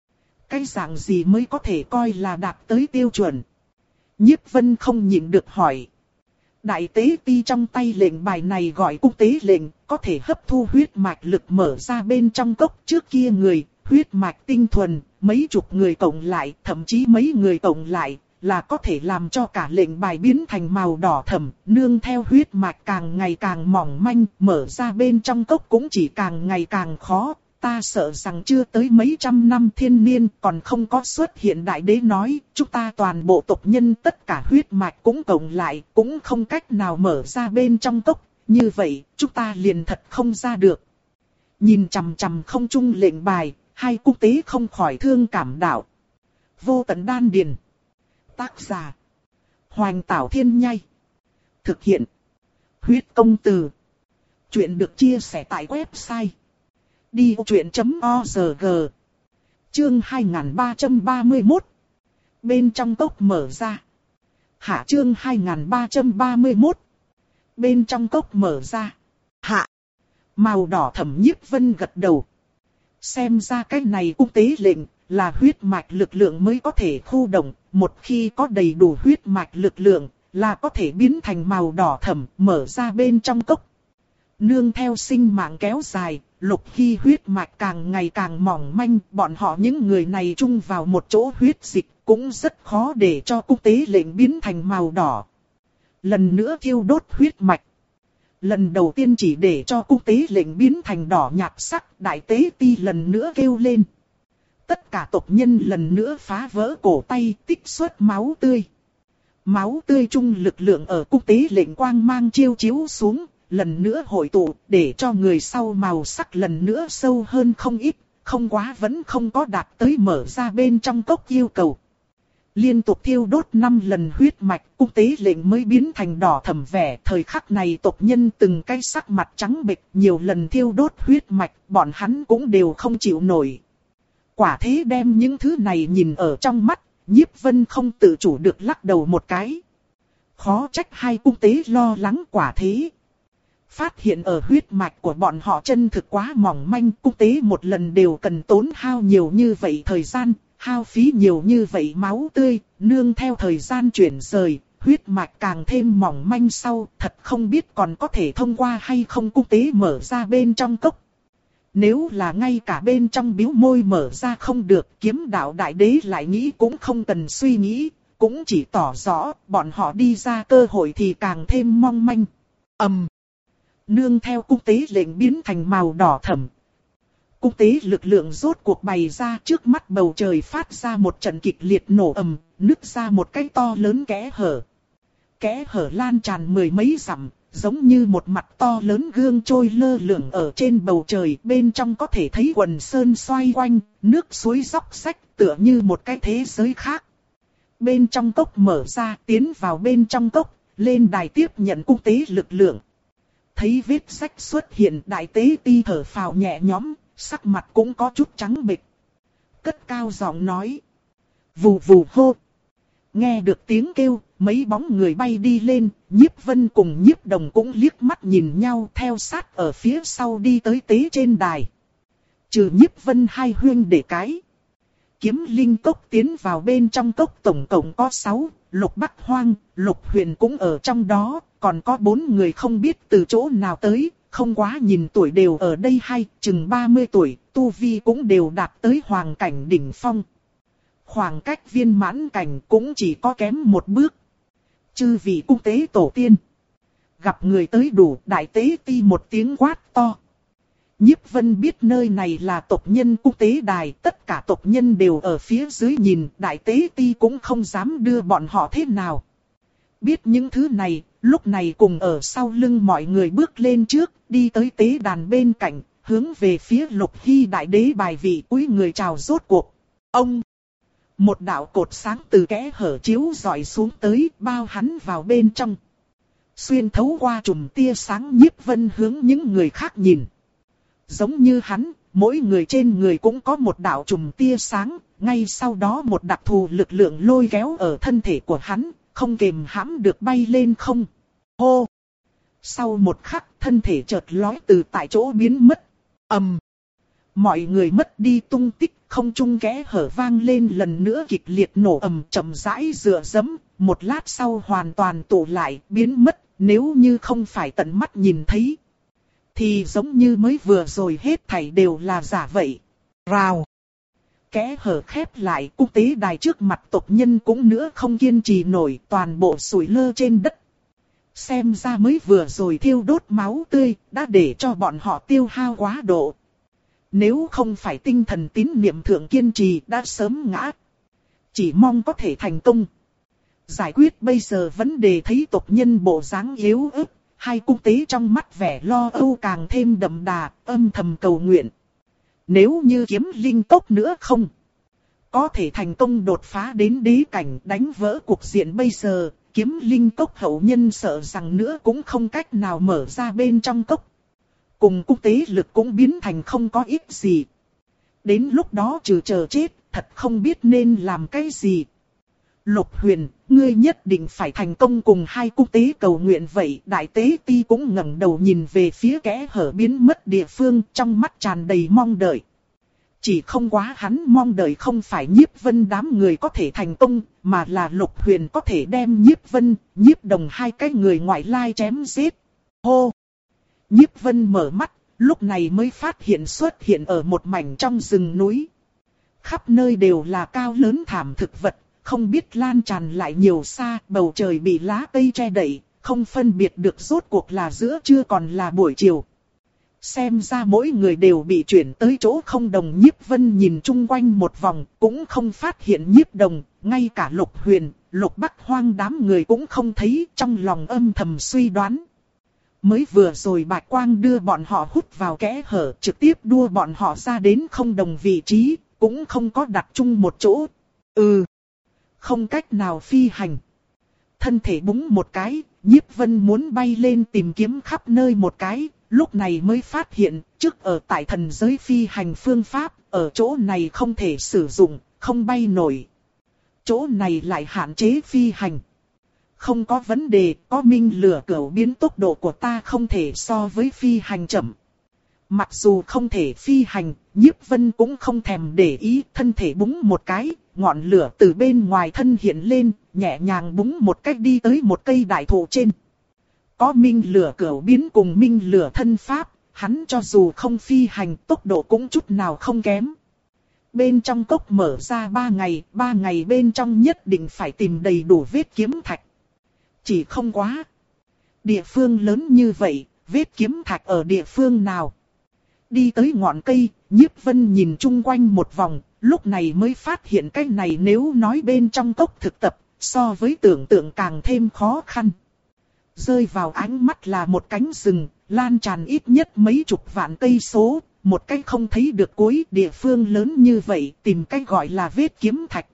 [SPEAKER 1] Cái dạng gì mới có thể coi là đạt tới tiêu chuẩn? Nhiếp Vân không nhìn được hỏi. Đại tế ti trong tay lệnh bài này gọi cung tế lệnh, có thể hấp thu huyết mạch lực mở ra bên trong cốc. Trước kia người, huyết mạch tinh thuần, mấy chục người cộng lại, thậm chí mấy người cộng lại, là có thể làm cho cả lệnh bài biến thành màu đỏ thẫm, nương theo huyết mạch càng ngày càng mỏng manh, mở ra bên trong cốc cũng chỉ càng ngày càng khó. Ta sợ rằng chưa tới mấy trăm năm thiên niên còn không có xuất hiện đại đế nói, chúng ta toàn bộ tộc nhân tất cả huyết mạch cũng cộng lại, cũng không cách nào mở ra bên trong cốc, như vậy chúng ta liền thật không ra được. Nhìn chằm chằm không trung lệnh bài, hai cung tế không khỏi thương cảm đạo. Vô tận đan điền. Tác giả Hoành Tảo Thiên Nhai. Thực hiện Huyết Công Từ. Chuyện được chia sẻ tại website đi o chuyện chấm org. Chương hai nghìn ba trăm ba mươi mốt. Bên trong cốc mở ra. Hạ chương hai nghìn ba trăm ba mươi mốt. Bên trong cốc mở ra. Hạ. Màu đỏ thẫm Nhiếp Vân gật đầu. Xem ra cái này cung tế lệnh là huyết mạch lực lượng mới có thể khu động, một khi có đầy đủ huyết mạch lực lượng, là có thể biến thành màu đỏ thẫm, mở ra bên trong cốc. Nương theo sinh mạng kéo dài, Lục Hy huyết mạch càng ngày càng mỏng manh, bọn họ những người này chung vào một chỗ huyết dịch, cũng rất khó để cho cung tế lệnh biến thành màu đỏ. Lần nữa thiêu đốt huyết mạch. Lần đầu tiên chỉ để cho cung tế lệnh biến thành đỏ nhạt sắc, đại tế ti lần nữa kêu lên. Tất cả tộc nhân lần nữa phá vỡ cổ tay, tích xuất máu tươi. Máu tươi chung lực lượng ở cung tế lệnh quang mang chiêu chiếu xuống, lần nữa hội tụ, để cho người sau màu sắc lần nữa sâu hơn không ít, không quá vẫn không có đạt tới mở ra bên trong cốc yêu cầu. Liên tục thiêu đốt năm lần huyết mạch, cung tế lệnh mới biến thành đỏ thẫm vẻ. Thời khắc này tộc nhân từng cái sắc mặt trắng bệch, nhiều lần thiêu đốt huyết mạch, bọn hắn cũng đều không chịu nổi. Quả thế đem những thứ này nhìn ở trong mắt, Nhiếp Vân không tự chủ được lắc đầu một cái. Khó trách hai cung tế lo lắng quả thế. Phát hiện ở huyết mạch của bọn họ chân thực quá mỏng manh, cung tế một lần đều cần tốn hao nhiều như vậy thời gian, hao phí nhiều như vậy máu tươi, nương theo thời gian chuyển rời, huyết mạch càng thêm mỏng manh sau, thật không biết còn có thể thông qua hay không cung tế mở ra bên trong cốc. Nếu là ngay cả bên trong bĩu môi mở ra không được, kiếm đạo đại đế lại nghĩ cũng không cần suy nghĩ, cũng chỉ tỏ rõ bọn họ đi ra cơ hội thì càng thêm mong manh. ầm, um, nương theo cung tế lệnh biến thành màu đỏ thẫm. Cung tế lực lượng rốt cuộc bày ra, trước mắt bầu trời phát ra một trận kịch liệt nổ ầm, nứt ra một cái to lớn kẽ hở. Kẽ hở lan tràn mười mấy dặm, giống như một mặt to lớn gương trôi lơ lửng ở trên bầu trời, bên trong có thể thấy quần sơn xoay quanh, nước suối róc rách, tựa như một cái thế giới khác. Bên trong cốc mở ra, tiến vào bên trong cốc, lên đài tiếp nhận cung tế lực lượng. Thấy vết rách xuất hiện, đại tế ti thở phào nhẹ nhõm, sắc mặt cũng có chút trắng bệch. Cất cao giọng nói. Vù vù hô. Nghe được tiếng kêu, mấy bóng người bay đi lên, Nhiếp Vân cùng Nhiếp Đồng cũng liếc mắt nhìn nhau theo sát ở phía sau đi tới tế trên đài. Trừ Nhiếp Vân hai huynh đệ cái. Kiếm linh cốc tiến vào bên trong cốc tổng cộng có sáu, Lục Bắc Hoang, Lục Huyền cũng ở trong đó, còn có bốn người không biết từ chỗ nào tới, không quá nhìn tuổi đều ở đây hay, chừng ba mươi tuổi, tu vi cũng đều đạt tới hoàng cảnh đỉnh phong. Khoảng cách viên mãn cảnh cũng chỉ có kém một bước. Chư vị cung tế tổ tiên. Gặp người tới đủ, đại tế ti một tiếng quát to. Nhiếp Vân biết nơi này là tộc nhân cung tế đài, tất cả tộc nhân đều ở phía dưới nhìn, đại tế ti cũng không dám đưa bọn họ thế nào. Biết những thứ này, lúc này cùng ở sau lưng mọi người bước lên trước, đi tới tế đàn bên cạnh, hướng về phía Lục Hy đại đế bài vị cúi người chào rốt cuộc. Ông! Một đạo cột sáng từ kẽ hở chiếu rọi xuống tới, bao hắn vào bên trong. Xuyên thấu qua chùm tia sáng, Nhiếp Vân hướng những người khác nhìn. Giống như hắn, mỗi người trên người cũng có một đạo chùm tia sáng, ngay sau đó một đặc thù lực lượng lôi kéo ở thân thể của hắn, không kềm hãm được bay lên không. Hô! Sau một khắc, thân thể chợt lói từ tại chỗ biến mất. ầm, mọi người mất đi tung tích, không trung kẽ hở vang lên lần nữa kịch liệt nổ ầm, chậm rãi dựa dẫm, một lát sau hoàn toàn tụ lại, biến mất. Nếu như không phải tận mắt nhìn thấy, thì giống như mới vừa rồi hết thảy đều là giả vậy. Rào! Kẽ hở khép lại, cung tế đài trước mặt tộc nhân cũng nữa không kiên trì nổi, toàn bộ sủi lơ trên đất. Xem ra mới vừa rồi thiêu đốt máu tươi, đã để cho bọn họ tiêu hao quá độ. Nếu không phải tinh thần tín niệm thượng kiên trì đã sớm ngã. Chỉ mong có thể thành công. Giải quyết bây giờ vấn đề thấy tộc nhân bộ dáng yếu ớt, hai cung tế trong mắt vẻ lo âu càng thêm đậm đà, âm thầm cầu nguyện. Nếu như kiếm linh tốc nữa không có thể thành công đột phá đến đế cảnh, đánh vỡ cục diện bây giờ, kiếm linh cốc hậu nhân sợ rằng nữa cũng không cách nào mở ra bên trong cốc. Cùng cung tế lực cũng biến thành không có ích gì. Đến lúc đó trừ chờ chết, thật không biết nên làm cái gì. Lục Huyền, ngươi nhất định phải thành công cùng hai cung tế cầu nguyện vậy. Đại tế ti cũng ngẩng đầu nhìn về phía kẽ hở biến mất địa phương, trong mắt tràn đầy mong đợi. Chỉ không quá hắn mong đợi không phải Nhiếp Vân đám người có thể thành công, mà là Lục Huyền có thể đem Nhiếp Vân, Nhiếp Đồng hai cái người ngoại lai chém giết. Hô! Nhiếp Vân mở mắt, lúc này mới phát hiện xuất hiện ở một mảnh trong rừng núi. Khắp nơi đều là cao lớn thảm thực vật, không biết lan tràn lại nhiều xa, bầu trời bị lá cây che đậy, không phân biệt được rốt cuộc là giữa trưa còn là buổi chiều. Xem ra mỗi người đều bị chuyển tới chỗ không đồng. Nhiếp Vân nhìn chung quanh một vòng, cũng không phát hiện Nhiếp Đồng, ngay cả Lục Huyền, Lục Bắc Hoang đám người cũng không thấy, trong lòng âm thầm suy đoán. Mới vừa rồi bạch quang đưa bọn họ hút vào kẽ hở, trực tiếp đua bọn họ ra đến không đồng vị trí, cũng không có đặt chung một chỗ. Ừ, không cách nào phi hành. Thân thể búng một cái, Nhiếp Vân muốn bay lên tìm kiếm khắp nơi một cái, lúc này mới phát hiện, trước ở tại thần giới phi hành phương pháp, ở chỗ này không thể sử dụng, không bay nổi. Chỗ này lại hạn chế phi hành. Không có vấn đề, có minh lửa cửu biến tốc độ của ta không thể so với phi hành chậm. Mặc dù không thể phi hành, Nhiếp Vân cũng không thèm để ý, thân thể búng một cái, ngọn lửa từ bên ngoài thân hiện lên, nhẹ nhàng búng một cách đi tới một cây đại thụ trên. Có minh lửa cửu biến cùng minh lửa thân pháp, hắn cho dù không phi hành tốc độ cũng chút nào không kém. Bên trong cốc mở ra ba ngày, ba ngày bên trong nhất định phải tìm đầy đủ vết kiếm thạch. Chỉ không quá. Địa phương lớn như vậy, vết kiếm thạch ở địa phương nào? Đi tới ngọn cây, Nhiếp Vân nhìn chung quanh một vòng, lúc này mới phát hiện cái này nếu nói bên trong cốc thực tập, so với tưởng tượng càng thêm khó khăn. Rơi vào ánh mắt là một cánh rừng, lan tràn ít nhất mấy chục vạn cây số, một cái không thấy được cuối địa phương lớn như vậy, tìm cái gọi là vết kiếm thạch.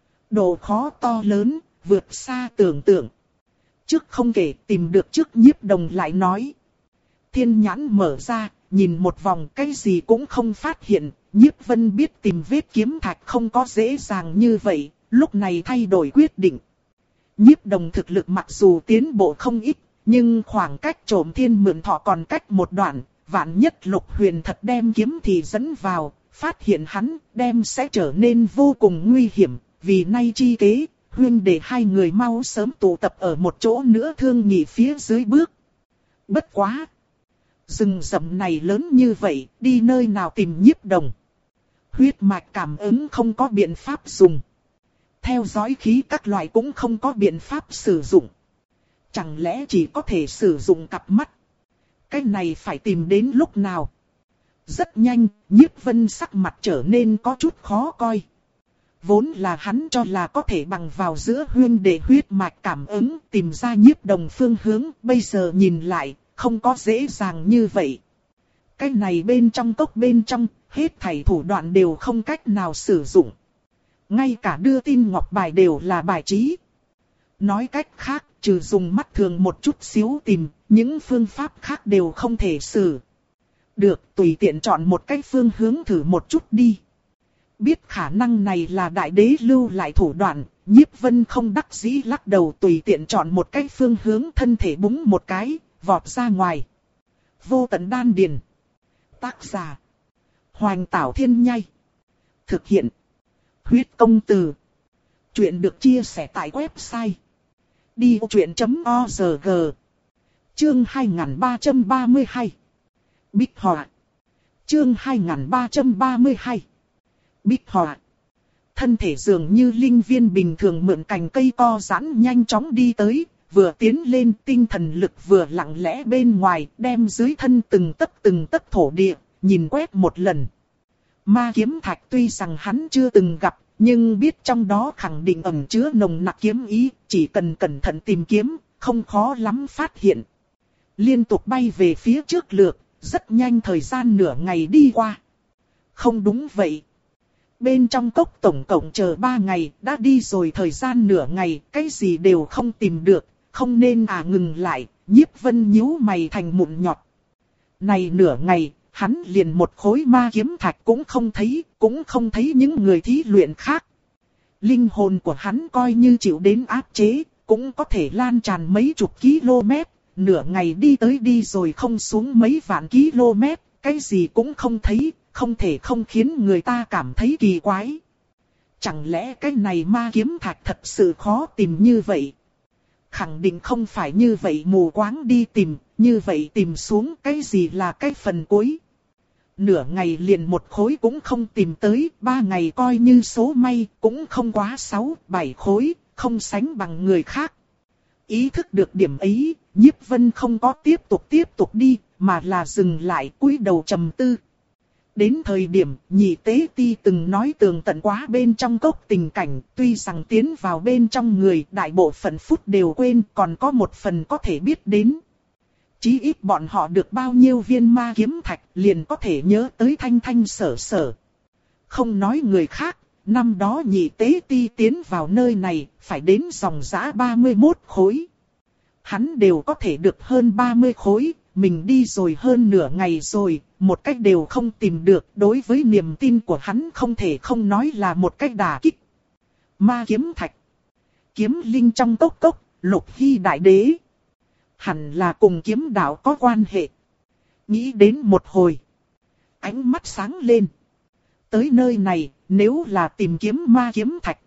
[SPEAKER 1] Độ khó to lớn, vượt xa tưởng tượng. Trước không kể tìm được trước Nhiếp Đồng lại nói. Thiên nhãn mở ra, nhìn một vòng cái gì cũng không phát hiện, Nhiếp Vân biết tìm vết kiếm thạch không có dễ dàng như vậy, lúc này thay đổi quyết định. Nhiếp Đồng thực lực mặc dù tiến bộ không ít, nhưng khoảng cách trộm thiên mượn thọ còn cách một đoạn, vạn nhất Lục Huyền thật đem kiếm thì dẫn vào, phát hiện hắn đem sẽ trở nên vô cùng nguy hiểm, vì nay chi kế, huynh để hai người mau sớm tụ tập ở một chỗ nữa thương nghị phía dưới bước. Bất quá! Rừng rậm này lớn như vậy, đi nơi nào tìm Nhiếp Đồng? Huyết mạch cảm ứng không có biện pháp dùng. Theo dõi khí các loại cũng không có biện pháp sử dụng. Chẳng lẽ chỉ có thể sử dụng cặp mắt? Cái này phải tìm đến lúc nào? Rất nhanh, Nhiếp Vân sắc mặt trở nên có chút khó coi. Vốn là hắn cho là có thể bằng vào giữa huyên đệ huyết mạch cảm ứng tìm ra Nhiếp Đồng phương hướng, bây giờ nhìn lại, không có dễ dàng như vậy. Cái này bên trong cốc bên trong, hết thảy thủ đoạn đều không cách nào sử dụng. Ngay cả đưa tin ngọc bài đều là bài trí. Nói cách khác, trừ dùng mắt thường một chút xíu tìm, những phương pháp khác đều không thể sử. Được, tùy tiện chọn một cái phương hướng thử một chút đi. Biết khả năng này là đại đế lưu lại thủ đoạn, Nhiếp Vân không đắc dĩ lắc đầu tùy tiện chọn một cái phương hướng thân thể búng một cái, vọt ra ngoài. Vô tận đan điền. Tác giả. Hoành Tảo Thiên Nhai. Thực hiện. Huyết công từ. Chuyện được chia sẻ tại website. đi ô chuyện chấm o rờ giê. Chương hai nghìn ba trăm ba mươi hai. Bích Họa. Chương hai nghìn ba trăm ba mươi hai. Bích Họa. Thân thể dường như linh viên bình thường mượn cành cây co giãn nhanh chóng đi tới, vừa tiến lên tinh thần lực vừa lặng lẽ bên ngoài đem dưới thân từng tấc từng tấc thổ địa, nhìn quét một lần. Ma kiếm thạch tuy rằng hắn chưa từng gặp, nhưng biết trong đó khẳng định ẩn chứa nồng nặc kiếm ý, chỉ cần cẩn thận tìm kiếm, không khó lắm phát hiện. Liên tục bay về phía trước lược, rất nhanh thời gian nửa ngày đi qua. Không đúng vậy. Bên trong cốc tổng cộng chờ ba ngày, đã đi rồi thời gian nửa ngày, cái gì đều không tìm được, không nên à ngừng lại, Nhiếp Vân nhíu mày thành mụn nhọt. Này nửa ngày, hắn liền một khối ma kiếm thạch cũng không thấy, cũng không thấy những người thí luyện khác. Linh hồn của hắn coi như chịu đến áp chế, cũng có thể lan tràn mấy chục km, nửa ngày đi tới đi rồi không xuống mấy vạn km, cái gì cũng không thấy, không thể không khiến người ta cảm thấy kỳ quái. Chẳng lẽ cái này ma kiếm thạch thật sự khó tìm như vậy? Khẳng định không phải như vậy mù quáng đi tìm, như vậy tìm xuống cái gì là cái phần cuối. Nửa ngày liền một khối cũng không tìm tới, ba ngày coi như số may, cũng không quá sáu, bảy khối, không sánh bằng người khác. Ý thức được điểm ấy, Nhiếp Vân không có tiếp tục tiếp tục đi, mà là dừng lại cúi đầu trầm tư. Đến thời điểm Nhị Tế Ti từng nói tường tận quá bên trong cốc tình cảnh, tuy rằng tiến vào bên trong người đại bộ phận phút đều quên, còn có một phần có thể biết đến. Chí ít bọn họ được bao nhiêu viên ma kiếm thạch liền có thể nhớ tới thanh thanh sở sở. Không nói người khác, năm đó Nhị Tế Ti tiến vào nơi này phải đến dòng giá ba mươi mốt khối. Hắn đều có thể được hơn ba mươi khối, mình đi rồi hơn nửa ngày rồi, một cách đều không tìm được. Đối với niềm tin của hắn không thể không nói là một cách đả kích. Ma kiếm thạch. Kiếm linh trong cốc cốc, Lục Hy đại đế. Hẳn là cùng kiếm đạo có quan hệ. Nghĩ đến một hồi. Ánh mắt sáng lên. Tới nơi này, nếu là tìm kiếm ma kiếm thạch.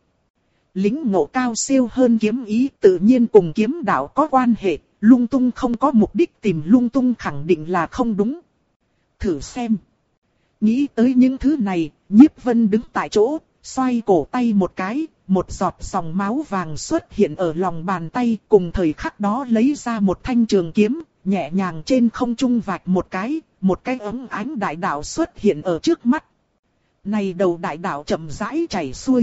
[SPEAKER 1] Lính ngộ cao siêu hơn kiếm ý tự nhiên cùng kiếm đạo có quan hệ. Lung tung không có mục đích tìm lung tung khẳng định là không đúng. Thử xem. Nghĩ tới những thứ này, Nhiếp Vân đứng tại chỗ, xoay cổ tay một cái, một giọt dòng máu vàng xuất hiện ở lòng bàn tay, cùng thời khắc đó lấy ra một thanh trường kiếm, nhẹ nhàng trên không trung vạch một cái, một cái ấm ánh đại đạo xuất hiện ở trước mắt. Này đầu đại đạo chậm rãi chảy xuôi.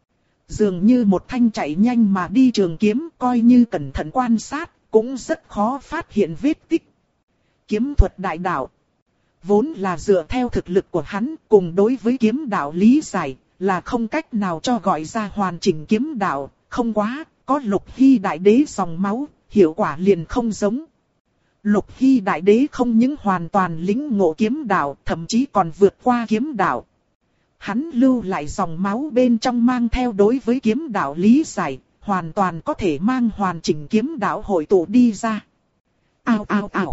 [SPEAKER 1] Dường như một thanh chạy nhanh mà đi trường kiếm, coi như cẩn thận quan sát, cũng rất khó phát hiện vết tích. Kiếm thuật đại đạo. Vốn là dựa theo thực lực của hắn, cùng đối với kiếm đạo lý giải, là không cách nào cho gọi ra hoàn chỉnh kiếm đạo, không quá, có Lục Hy đại đế dòng máu, hiệu quả liền không giống. Lục Hy đại đế không những hoàn toàn lĩnh ngộ kiếm đạo, thậm chí còn vượt qua kiếm đạo. Hắn lưu lại dòng máu bên trong mang theo đối với kiếm đạo lý giải, hoàn toàn có thể mang hoàn chỉnh kiếm đạo hội tụ đi ra. Ao ao ao.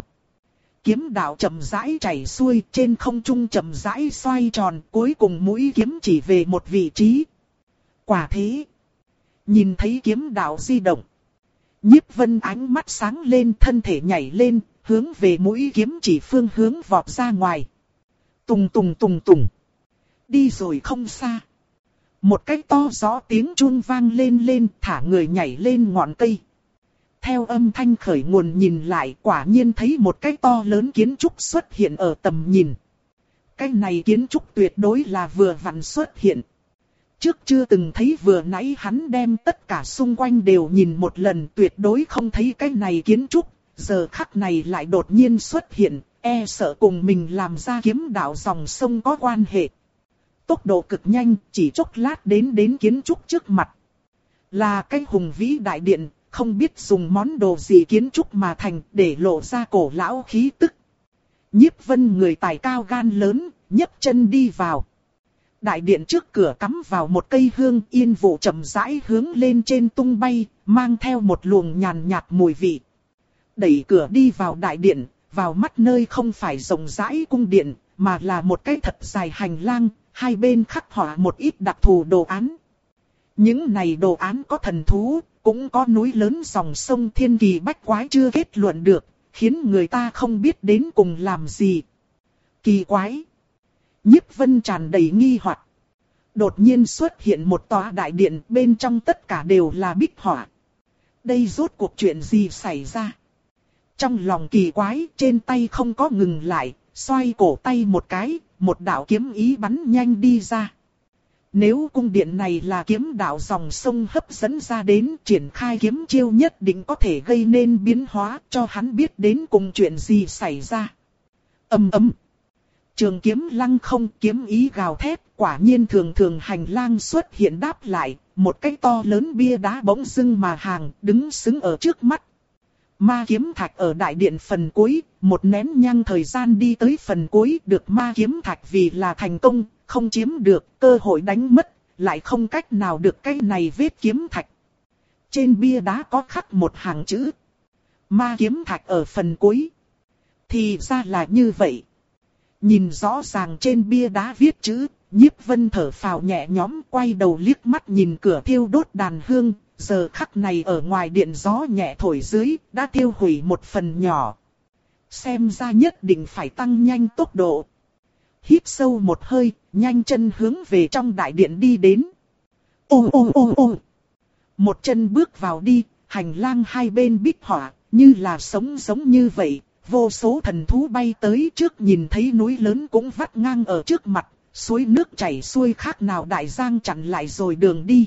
[SPEAKER 1] Kiếm đạo chậm rãi chảy xuôi, trên không trung chậm rãi xoay tròn, cuối cùng mũi kiếm chỉ về một vị trí. Quả thế. Nhìn thấy kiếm đạo di động. Nhiếp Vân ánh mắt sáng lên, thân thể nhảy lên, hướng về mũi kiếm chỉ phương hướng vọt ra ngoài. Tùng tùng tùng tùng. Đi rồi không xa. Một cái to rõ tiếng chuông vang lên lên, thả người nhảy lên ngọn cây. Theo âm thanh khởi nguồn nhìn lại, quả nhiên thấy một cái to lớn kiến trúc xuất hiện ở tầm nhìn. Cái này kiến trúc tuyệt đối là vừa vặn xuất hiện. Trước chưa từng thấy, vừa nãy hắn đem tất cả xung quanh đều nhìn một lần, tuyệt đối không thấy cái này kiến trúc. Giờ khắc này lại đột nhiên xuất hiện, e sợ cùng mình làm ra kiếm đạo dòng sông có quan hệ. Tốc độ cực nhanh, chỉ chốc lát đến đến kiến trúc trước mặt. Là cái hùng vĩ đại điện, không biết dùng món đồ gì kiến trúc mà thành để lộ ra cổ lão khí tức. Nhiếp Vân người tài cao gan lớn, nhấc chân đi vào. Đại điện trước cửa cắm vào một cây hương, yên vụ chậm rãi hướng lên trên tung bay, mang theo một luồng nhàn nhạt mùi vị. Đẩy cửa đi vào đại điện, vào mắt nơi không phải rộng rãi cung điện, mà là một cái thật dài hành lang, hai bên khắc họa một ít đặc thù đồ án. Những này đồ án có thần thú, cũng có núi lớn dòng sông thiên kỳ bách quái chưa kết luận được, khiến người ta không biết đến cùng làm gì. Kỳ quái. Nhiếp Vân tràn đầy nghi hoặc. Đột nhiên xuất hiện một tòa đại điện, bên trong tất cả đều là bích họa. Đây rốt cuộc chuyện gì xảy ra? Trong lòng kỳ quái, trên tay không có ngừng lại, xoay cổ tay một cái, một đạo kiếm ý bắn nhanh đi ra. Nếu cung điện này là kiếm đạo dòng sông hấp dẫn ra đến, triển khai kiếm chiêu nhất định có thể gây nên biến hóa, cho hắn biết đến cùng chuyện gì xảy ra. Ầm ầm. Trường kiếm lăng không, kiếm ý gào thét, quả nhiên thường thường hành lang xuất hiện đáp lại, một cái to lớn bia đá bỗng dưng mà hàng, đứng sững ở trước mắt. Ma kiếm thạch ở đại điện phần cuối, một nén nhang thời gian đi tới phần cuối, được ma kiếm thạch vì là thành công, không chiếm được, cơ hội đánh mất, lại không cách nào được cái này vết kiếm thạch. Trên bia đá có khắc một hàng chữ. Ma kiếm thạch ở phần cuối. Thì ra là như vậy. Nhìn rõ ràng trên bia đá viết chữ, Nhiếp Vân thở phào nhẹ nhõm, quay đầu liếc mắt nhìn cửa thiêu đốt đàn hương. Giờ khắc này ở ngoài điện gió nhẹ thổi dưới, đã tiêu hủy một phần nhỏ. Xem ra nhất định phải tăng nhanh tốc độ. Hít sâu một hơi, nhanh chân hướng về trong đại điện đi đến. Ô ô ô ô. Một chân bước vào đi, hành lang hai bên bích họa, như là sống giống như vậy. Vô số thần thú bay tới, trước nhìn thấy núi lớn cũng vắt ngang ở trước mặt. Suối nước chảy xuôi khác nào đại giang chặn lại rồi đường đi.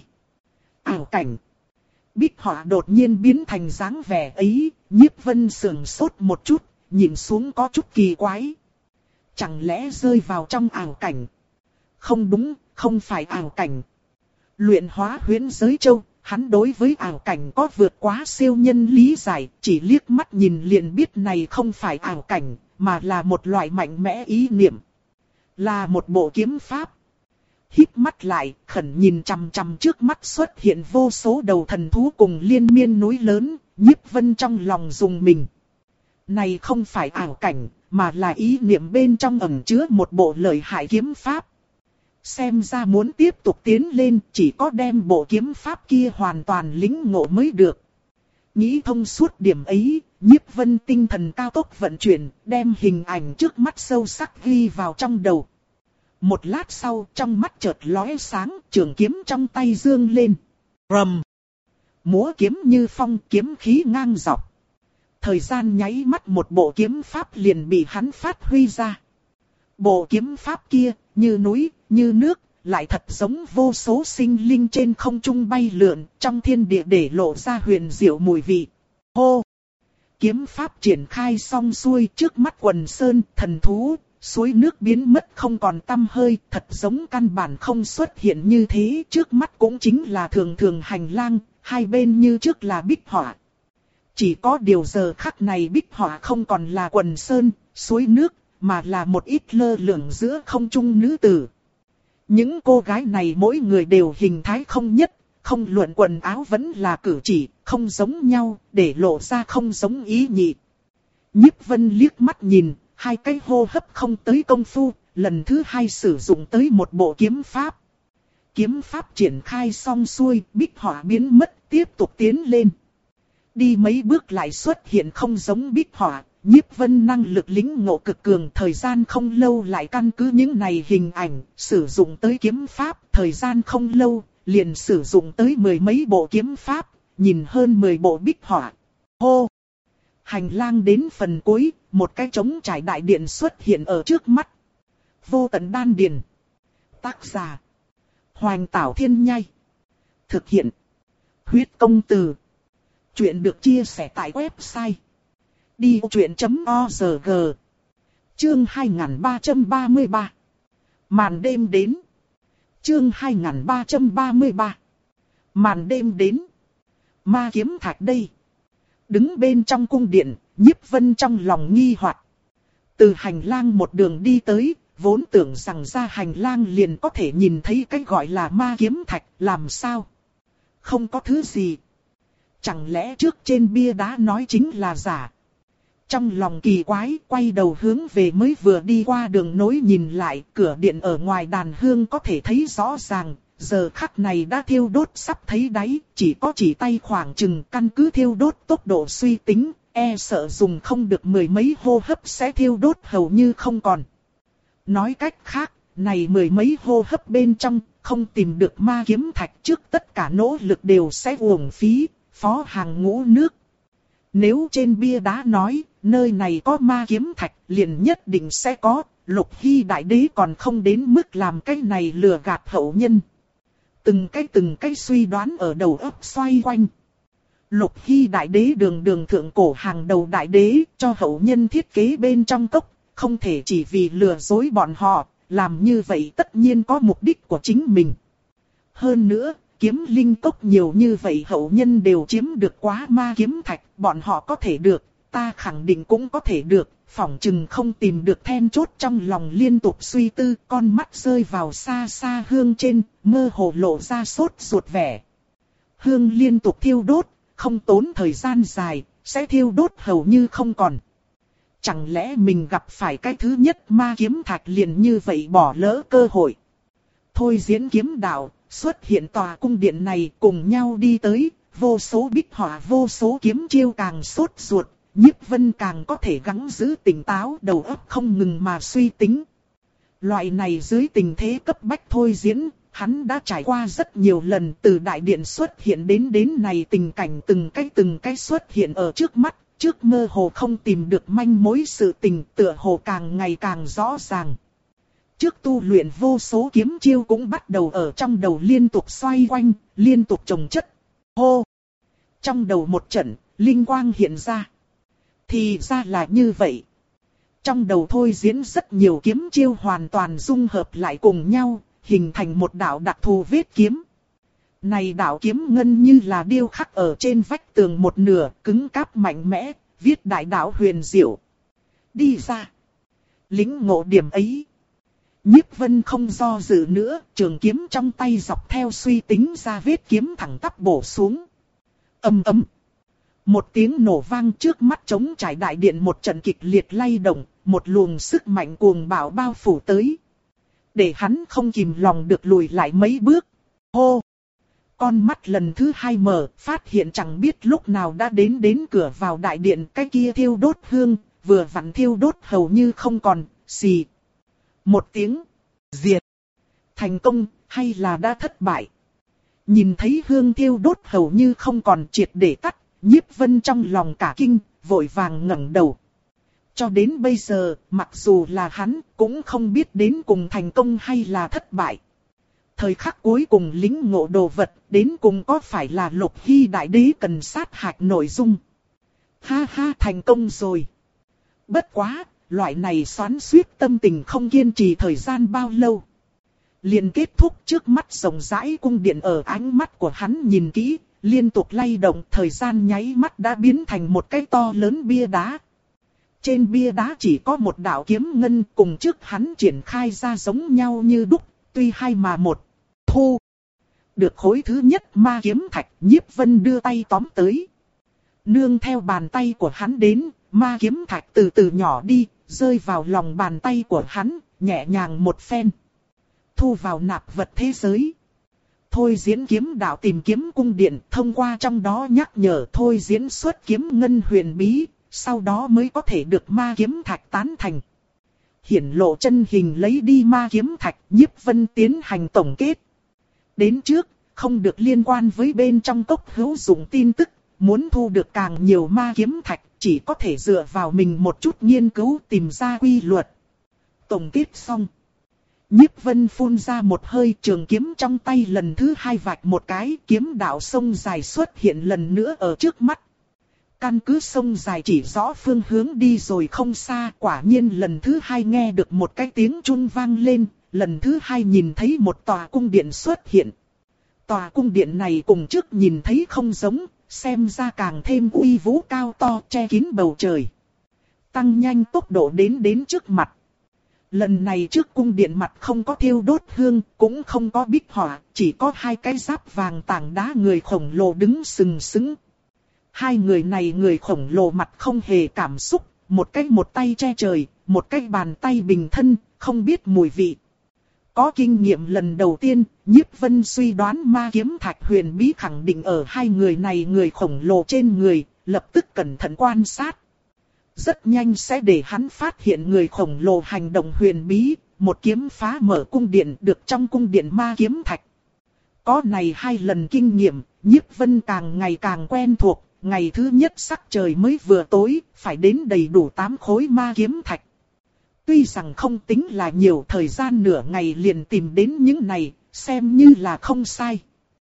[SPEAKER 1] Ảo cảnh. Bích họa đột nhiên biến thành dáng vẻ ấy, Nhiếp Vân sườn sốt một chút, nhìn xuống có chút kỳ quái. Chẳng lẽ rơi vào trong ảo cảnh? Không đúng, không phải ảo cảnh. Luyện hóa huyễn giới châu, hắn đối với ảo cảnh có vượt quá siêu nhân lý giải, chỉ liếc mắt nhìn liền biết này không phải ảo cảnh, mà là một loại mạnh mẽ ý niệm. Là một bộ kiếm pháp. Híp mắt lại, khẩn nhìn chằm chằm trước mắt xuất hiện vô số đầu thần thú cùng liên miên núi lớn, Nhiếp Vân trong lòng dùng mình. Này không phải ảo cảnh, mà là ý niệm bên trong ẩn chứa một bộ lợi hại kiếm pháp. Xem ra muốn tiếp tục tiến lên, chỉ có đem bộ kiếm pháp kia hoàn toàn lĩnh ngộ mới được. Nghĩ thông suốt điểm ấy, Nhiếp Vân tinh thần cao tốc vận chuyển, đem hình ảnh trước mắt sâu sắc ghi vào trong đầu. Một lát sau, trong mắt chợt lóe sáng, trường kiếm trong tay dương lên. Rầm! Múa kiếm như phong, kiếm khí ngang dọc. Thời gian nháy mắt, một bộ kiếm pháp liền bị hắn phát huy ra. Bộ kiếm pháp kia, như núi, như nước, lại thật giống vô số sinh linh trên không trung bay lượn, trong thiên địa để lộ ra huyền diệu mùi vị. Hô! Kiếm pháp triển khai xong xuôi, trước mắt quần sơn, thần thú, suối nước biến mất không còn tăm hơi, thật giống căn bản không xuất hiện như thế. Trước mắt cũng chính là thường thường hành lang, hai bên như trước là bích họa. Chỉ có điều giờ khắc này bích họa không còn là quần sơn, suối nước, mà là một ít lơ lửng giữa không trung nữ tử. Những cô gái này mỗi người đều hình thái không nhất, không luận quần áo vẫn là cử chỉ, không giống nhau, để lộ ra không giống ý nhị. Nhiếp Vân liếc mắt nhìn, hai cái hô hấp không tới công phu, lần thứ hai sử dụng tới một bộ kiếm pháp. Kiếm pháp triển khai xong xuôi, bích họa biến mất, tiếp tục tiến lên. Đi mấy bước lại xuất hiện không giống bích họa. Nhiếp Vân năng lực lĩnh ngộ cực cường, thời gian không lâu lại căn cứ những này hình ảnh, sử dụng tới kiếm pháp, thời gian không lâu, liền sử dụng tới mười mấy bộ kiếm pháp, nhìn hơn mười bộ bích họa. Hô! Hành lang đến phần cuối, một cái trống trải đại điện xuất hiện ở trước mắt. Vô tận đan điền. Tác giả: Hoành Tảo Thiên Nhai. Thực hiện: Huyết Công Từ. Chuyện được chia sẻ tại website đi ô chuyện chấm org. Chương hai nghìn ba trăm ba mươi ba. Màn đêm đến. Chương hai nghìn ba trăm ba mươi ba. Màn đêm đến. Ma kiếm thạch đây. Đứng bên trong cung điện, Nhiếp Vân trong lòng nghi hoặc. Từ hành lang một đường đi tới, vốn tưởng rằng ra hành lang liền có thể nhìn thấy cái gọi là ma kiếm thạch, làm sao? Không có thứ gì. Chẳng lẽ trước trên bia đá nói chính là giả? Trong lòng kỳ quái, quay đầu hướng về mới vừa đi qua đường nối nhìn lại, cửa điện ở ngoài đàn hương có thể thấy rõ ràng, giờ khắc này đã thiêu đốt sắp thấy đáy, chỉ có chỉ tay khoảng chừng, căn cứ thiêu đốt tốc độ suy tính, e sợ dùng không được mười mấy hô hấp sẽ thiêu đốt hầu như không còn. Nói cách khác, này mười mấy hô hấp bên trong, không tìm được ma kiếm thạch trước tất cả nỗ lực đều sẽ uổng phí, phó hàng ngũ nước. Nếu trên bia đá nói, nơi này có ma kiếm thạch, liền nhất định sẽ có, Lục Hy đại đế còn không đến mức làm cái này lừa gạt hậu nhân. Từng cái từng cái suy đoán ở đầu óc xoay quanh. Lục Hy đại đế đường đường thượng cổ hàng đầu đại đế, cho hậu nhân thiết kế bên trong cốc, không thể chỉ vì lừa dối bọn họ, làm như vậy tất nhiên có mục đích của chính mình. Hơn nữa, kiếm linh cốc nhiều như vậy hậu nhân đều chiếm được quá ma kiếm thạch, bọn họ có thể được, ta khẳng định cũng có thể được, phỏng chừng không tìm được then chốt. Trong lòng liên tục suy tư, con mắt rơi vào xa xa hương trên, mơ hồ lộ ra sốt ruột vẻ. Hương liên tục thiêu đốt, không tốn thời gian dài, sẽ thiêu đốt hầu như không còn. Chẳng lẽ mình gặp phải cái thứ nhất ma kiếm thạch liền như vậy bỏ lỡ cơ hội? Thôi diễn kiếm đạo, xuất hiện tòa cung điện này cùng nhau đi tới, vô số bích họa vô số kiếm chiêu càng sốt ruột, Nhiếp Vân càng có thể gắng giữ tỉnh táo, đầu óc không ngừng mà suy tính. Loại này dưới tình thế cấp bách thôi diễn, hắn đã trải qua rất nhiều lần, từ đại điện xuất hiện đến đến này tình cảnh từng cái từng cái xuất hiện ở trước mắt, trước mơ hồ không tìm được manh mối sự tình, tựa hồ càng ngày càng rõ ràng. Trước tu luyện vô số kiếm chiêu cũng bắt đầu ở trong đầu liên tục xoay quanh, liên tục chồng chất. Hô! Trong đầu một trận, linh quang hiện ra. Thì ra là như vậy. Trong đầu thôi diễn rất nhiều kiếm chiêu hoàn toàn dung hợp lại cùng nhau, hình thành một đạo đặc thù vết kiếm. Này đạo kiếm ngân như là điêu khắc ở trên vách tường một nửa, cứng cáp mạnh mẽ, viết đại đạo huyền diệu. Đi ra! Lính ngộ điểm ấy. Nhiếp Vân không do dự nữa, trường kiếm trong tay dọc theo suy tính ra vết kiếm thẳng tắp bổ xuống. Ầm ầm. Một tiếng nổ vang, trước mắt trống trải đại điện một trận kịch liệt lay động, một luồng sức mạnh cuồng bạo bao phủ tới. Để hắn không kìm lòng được lùi lại mấy bước. Hô! Con mắt lần thứ hai mở, phát hiện chẳng biết lúc nào đã đến đến cửa vào đại điện, cái kia thiêu đốt hương, vừa vặn thiêu đốt hầu như không còn, xì. Một tiếng, diệt. Thành công, hay là đã thất bại? Nhìn thấy hương thiêu đốt hầu như không còn, triệt để tắt, Nhiếp Vân trong lòng cả kinh, vội vàng ngẩng đầu. Cho đến bây giờ, mặc dù là hắn, cũng không biết đến cùng thành công hay là thất bại. Thời khắc cuối cùng lĩnh ngộ đồ vật, đến cùng có phải là Lục Hy Đại Đế cần sát hạch nội dung. Ha ha, thành công rồi. Bất quá, loại này xoắn xuýt tâm tình không kiên trì thời gian bao lâu. Liền kết thúc, trước mắt rộng rãi cung điện ở ánh mắt của hắn nhìn kỹ, liên tục lay động, thời gian nháy mắt đã biến thành một cái to lớn bia đá. Trên bia đá chỉ có một đạo kiếm ngân, cùng trước hắn triển khai ra giống nhau như đúc, tuy hai mà một. Thu được khối thứ nhất ma kiếm thạch, Nhiếp Vân đưa tay tóm tới. Nương theo bàn tay của hắn đến, ma kiếm thạch từ từ nhỏ đi, rơi vào lòng bàn tay của hắn, nhẹ nhàng một phen. Thu vào nạp vật thế giới. Thôi diễn kiếm đạo tìm kiếm cung điện, thông qua trong đó nhắc nhở thôi diễn xuất kiếm ngân huyền bí, sau đó mới có thể được ma kiếm thạch tán thành. Hiển lộ chân hình lấy đi ma kiếm thạch, Nhiếp Vân tiến hành tổng kết. Đến trước, không được liên quan với bên trong cốc hữu dụng tin tức, muốn thu được càng nhiều ma kiếm thạch, chỉ có thể dựa vào mình một chút nghiên cứu tìm ra quy luật. Tổng kết xong. Nhiếp Vân phun ra một hơi, trường kiếm trong tay lần thứ hai vạch một cái, kiếm đạo sông dài xuất hiện lần nữa ở trước mắt. Căn cứ sông dài chỉ rõ phương hướng đi rồi không xa, quả nhiên lần thứ hai nghe được một cái tiếng chun vang lên, lần thứ hai nhìn thấy một tòa cung điện xuất hiện. Tòa cung điện này cùng trước nhìn thấy không giống, xem ra càng thêm uy vũ cao to, che kín bầu trời. Tăng nhanh tốc độ đến đến trước mặt. Lần này trước cung điện mặt không có thiêu đốt hương, cũng không có bích họa, chỉ có hai cái giáp vàng tảng đá người khổng lồ đứng sừng sững. Hai người này người khổng lồ mặt không hề cảm xúc, một cái một tay che trời, một cái bàn tay bình thân, không biết mùi vị. Có kinh nghiệm lần đầu tiên, Nhiếp Vân suy đoán ma kiếm thạch huyền bí khẳng định ở hai người này người khổng lồ trên người, lập tức cẩn thận quan sát. Rất nhanh sẽ để hắn phát hiện người khổng lồ hành động huyền bí, một kiếm phá mở cung điện được trong cung điện ma kiếm thạch. Có này hai lần kinh nghiệm, Nhiếp Vân càng ngày càng quen thuộc, ngày thứ nhất sắc trời mới vừa tối, phải đến đầy đủ tám khối ma kiếm thạch. Tuy rằng không tính là nhiều, thời gian nửa ngày liền tìm đến những này, xem như là không sai.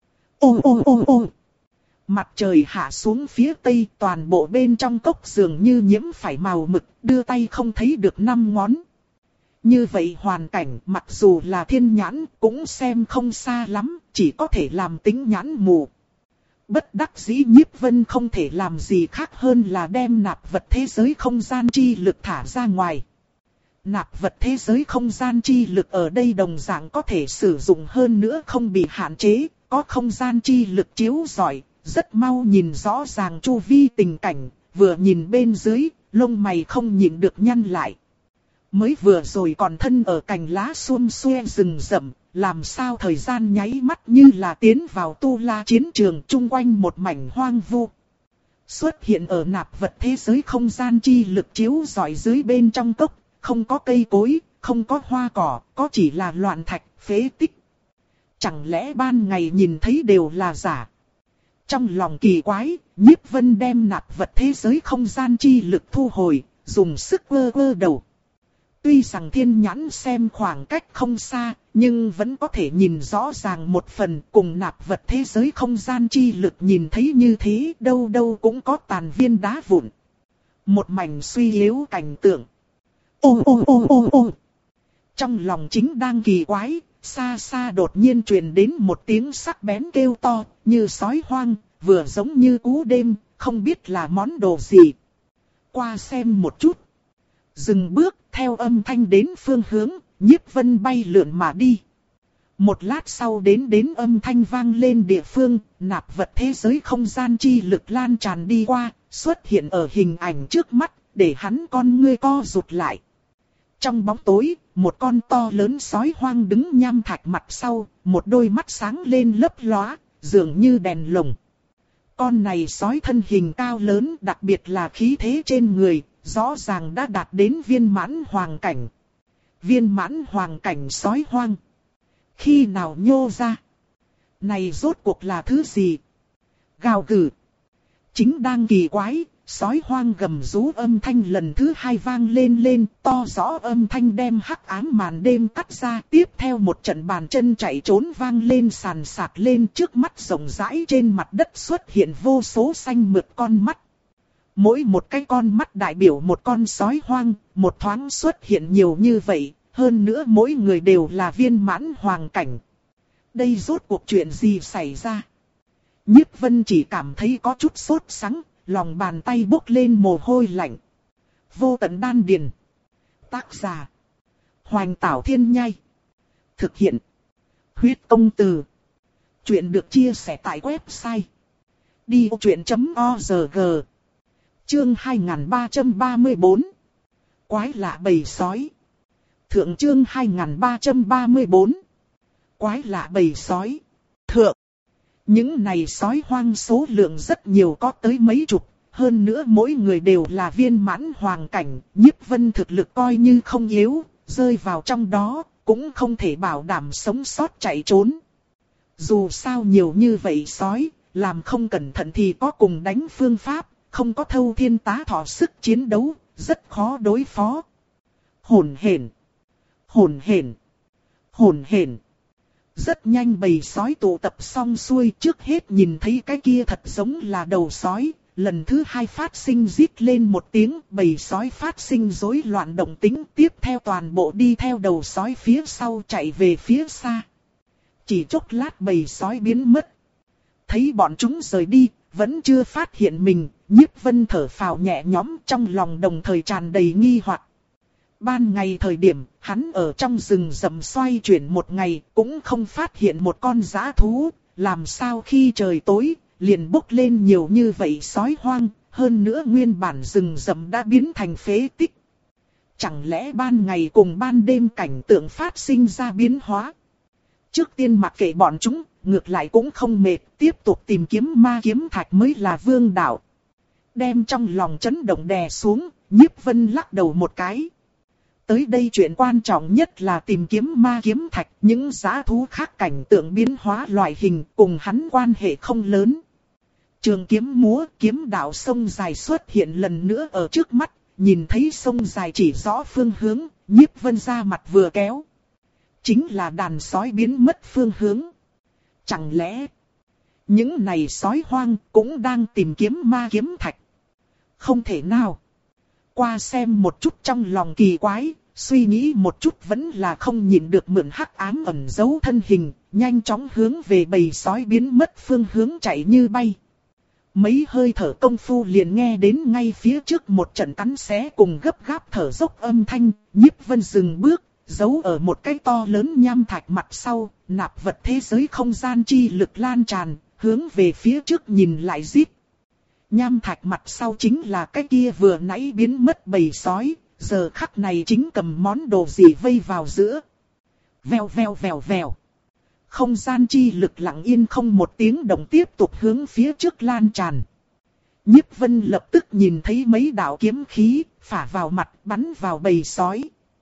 [SPEAKER 1] Ô ô ô ô. Mặt trời hạ xuống phía tây, toàn bộ bên trong cốc dường như nhiễm phải màu mực, đưa tay không thấy được năm ngón. Như vậy hoàn cảnh, mặc dù là thiên nhãn, cũng xem không xa lắm, chỉ có thể làm tính nhãn mù. Bất đắc dĩ Nhiếp Vân không thể làm gì khác hơn là đem nạp vật thế giới không gian chi lực thả ra ngoài. Nạp vật thế giới không gian chi lực ở đây đồng dạng có thể sử dụng hơn nữa không bị hạn chế, có không gian chi lực chiếu rọi, rất mau nhìn rõ ràng chu vi tình cảnh, vừa nhìn bên dưới, lông mày không nhịn được nhăn lại. Mới vừa rồi còn thân ở cành lá xum xuê rừng rậm, làm sao thời gian nháy mắt như là tiến vào tu la chiến trường chung quanh một mảnh hoang vu. Xuất hiện ở nạp vật thế giới không gian chi lực chiếu rọi dưới bên trong cốc, không có cây cối, không có hoa cỏ, có chỉ là loạn thạch, phế tích. Chẳng lẽ ban ngày nhìn thấy đều là giả? Trong lòng kỳ quái, Nhiếp Vân đem nạp vật thế giới không gian chi lực thu hồi, dùng sức vơ vơ đầu. Tuy rằng thiên nhãn xem khoảng cách không xa, nhưng vẫn có thể nhìn rõ ràng một phần, cùng nạp vật thế giới không gian chi lực nhìn thấy như thế, đâu đâu cũng có tàn viên đá vụn. Một mảnh suy yếu cảnh tượng. Ô ô ô ô ô. Trong lòng chính đang kỳ quái, xa xa đột nhiên truyền đến một tiếng sắc bén kêu to, như sói hoang, vừa giống như cú đêm, không biết là món đồ gì. Qua xem một chút. Dừng bước, theo âm thanh đến phương hướng, Nhiếp Vân bay lượn mà đi. Một lát sau đến đến âm thanh vang lên địa phương, nạp vật thế giới không gian chi lực lan tràn đi qua, xuất hiện ở hình ảnh trước mắt, để hắn con ngươi co rụt lại. Trong bóng tối, một con to lớn sói hoang đứng nham thạch mặt sau, một đôi mắt sáng lên lấp lóa, dường như đèn lồng. Con này sói thân hình cao lớn, đặc biệt là khí thế trên người, rõ ràng đã đạt đến viên mãn hoàng cảnh. Viên mãn hoàng cảnh sói hoang. Khi nào nhô ra? Này rốt cuộc là thứ gì? Gào gừ. Chính đang kỳ quái, sói hoang gầm rú âm thanh lần thứ hai vang lên lên, to rõ âm thanh đem hắc ám màn đêm cắt ra. Tiếp theo một trận bàn chân chạy trốn vang lên sàn sạt lên, trước mắt rộng rãi trên mặt đất xuất hiện vô số xanh mượt con mắt. Mỗi một cái con mắt đại biểu một con sói hoang, một thoáng xuất hiện nhiều như vậy, hơn nữa mỗi người đều là viên mãn hoàng cảnh. Đây rốt cuộc chuyện gì xảy ra? Nhiếp Vân chỉ cảm thấy có chút sốt sắng, lòng bàn tay bốc lên mồ hôi lạnh. Vô tận đan điền. Tác giả: Hoành Tảo Thiên Nhai. Thực hiện: Huyết Công Từ. Chuyện được chia sẻ tại website đi ô chuyện chấm org. Chương hai nghìn ba trăm ba mươi tư. Quái lạ bầy sói. Thượng chương hai nghìn ba trăm ba mươi tư. Quái lạ bầy sói. Thượng. Những này sói hoang số lượng rất nhiều, có tới mấy chục, hơn nữa mỗi người đều là viên mãn hoàng cảnh, Nhiếp Vân thực lực coi như không yếu, rơi vào trong đó, cũng không thể bảo đảm sống sót chạy trốn. Dù sao nhiều như vậy sói, làm không cẩn thận thì có cùng đánh phương pháp, không có thâu thiên tá thọ sức chiến đấu, rất khó đối phó. Hồn hển, hồn hển, hồn hển. Rất nhanh bầy sói tụ tập xong xuôi, trước hết nhìn thấy cái kia thật giống là đầu sói, lần thứ hai phát sinh rít lên một tiếng, bầy sói phát sinh rối loạn động tĩnh, tiếp theo toàn bộ đi theo đầu sói phía sau chạy về phía xa. Chỉ chốc lát bầy sói biến mất. Thấy bọn chúng rời đi, vẫn chưa phát hiện mình, Nhiếp Vân thở phào nhẹ nhõm, trong lòng đồng thời tràn đầy nghi hoặc. Ban ngày thời điểm, hắn ở trong rừng rậm xoay chuyển một ngày, cũng không phát hiện một con dã thú, làm sao khi trời tối, liền bốc lên nhiều như vậy sói hoang, hơn nữa nguyên bản rừng rậm đã biến thành phế tích. Chẳng lẽ ban ngày cùng ban đêm cảnh tượng phát sinh ra biến hóa? Trước tiên mặc kệ bọn chúng, ngược lại cũng không mệt, tiếp tục tìm kiếm ma kiếm thạch mới là vương đạo. Đem trong lòng chấn động đè xuống, Nhiếp Vân lắc đầu một cái. Tới đây chuyện quan trọng nhất là tìm kiếm ma kiếm thạch, những dã thú khác cảnh tượng biến hóa loại hình cùng hắn quan hệ không lớn. Trường kiếm múa, kiếm đạo sông dài xuất hiện lần nữa ở trước mắt, nhìn thấy sông dài chỉ rõ phương hướng, Nhiếp Vân ra mặt vừa kéo. Chính là đàn sói biến mất phương hướng. Chẳng lẽ những này sói hoang cũng đang tìm kiếm ma kiếm thạch? Không thể nào. Qua xem một chút trong lòng kỳ quái, suy nghĩ một chút vẫn là không nhịn được mượn hắc ám ẩn giấu thân hình, nhanh chóng hướng về bầy sói biến mất phương hướng chạy như bay. Mấy hơi thở công phu liền nghe đến ngay phía trước một trận cắn xé cùng gấp gáp thở dốc âm thanh, Nhiếp Vân dừng bước, giấu ở một cái to lớn nham thạch mặt sau, nạp vật thế giới không gian chi lực lan tràn, hướng về phía trước nhìn lại rít. Nham thạch mặt sau chính là cái kia vừa nãy biến mất bầy sói, giờ khắc này chính cầm món đồ gì vây vào giữa. Vèo vèo vèo vèo. Không gian chi lực lặng yên không một tiếng động tiếp tục hướng phía trước lan tràn. Nhiếp Vân lập tức nhìn thấy mấy đạo kiếm khí, phả vào mặt bắn vào bầy sói.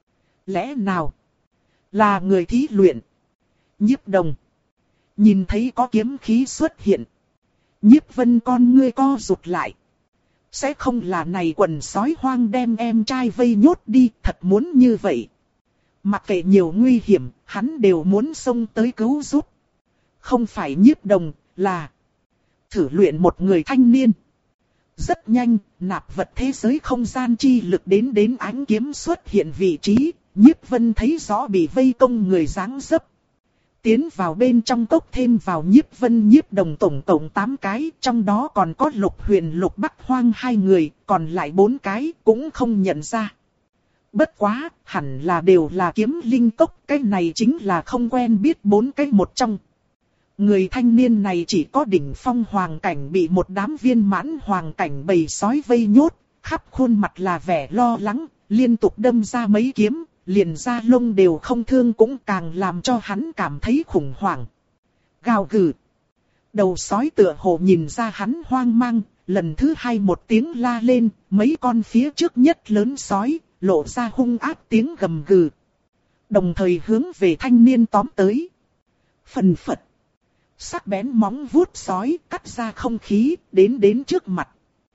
[SPEAKER 1] Lẽ nào là người thí luyện? Nhiếp Đồng nhìn thấy có kiếm khí xuất hiện, Nhiếp Vân con ngươi co rụt lại. Sẽ không là này quần sói hoang đem em trai vây nhốt đi, thật muốn như vậy. Mặc kệ nhiều nguy hiểm, hắn đều muốn xông tới cứu giúp. Không phải Nhiếp Đồng, là thử luyện một người thanh niên. Rất nhanh, nạp vật thế giới không gian chi lực đến đến ánh kiếm xuất hiện vị trí, Nhiếp Vân thấy rõ bị vây công người dáng dấp. Tiến vào bên trong cốc thêm vào Nhiếp Vân Nhiếp Đồng tổng tổng tám cái, trong đó còn có Lục Huyền Lục Bắc Hoang hai người, còn lại bốn cái cũng không nhận ra. Bất quá, hẳn là đều là kiếm linh tộc, cái này chính là không quen biết bốn cái một trong. Người thanh niên này chỉ có đỉnh phong hoàng cảnh bị một đám viên mãn hoàng cảnh bầy sói vây nhốt, khắp khuôn mặt là vẻ lo lắng, liên tục đâm ra mấy kiếm, liền da lông đều không thương cũng càng làm cho hắn cảm thấy khủng hoảng. Gào gừ. Đầu sói tựa hồ nhìn ra hắn hoang mang, lần thứ hai một tiếng la lên, mấy con phía trước nhất lớn sói, lộ ra hung ác tiếng gầm gừ. Đồng thời hướng về thanh niên tóm tới. Phần phật. Sắc bén móng vuốt sói cắt ra không khí, đến đến trước mặt.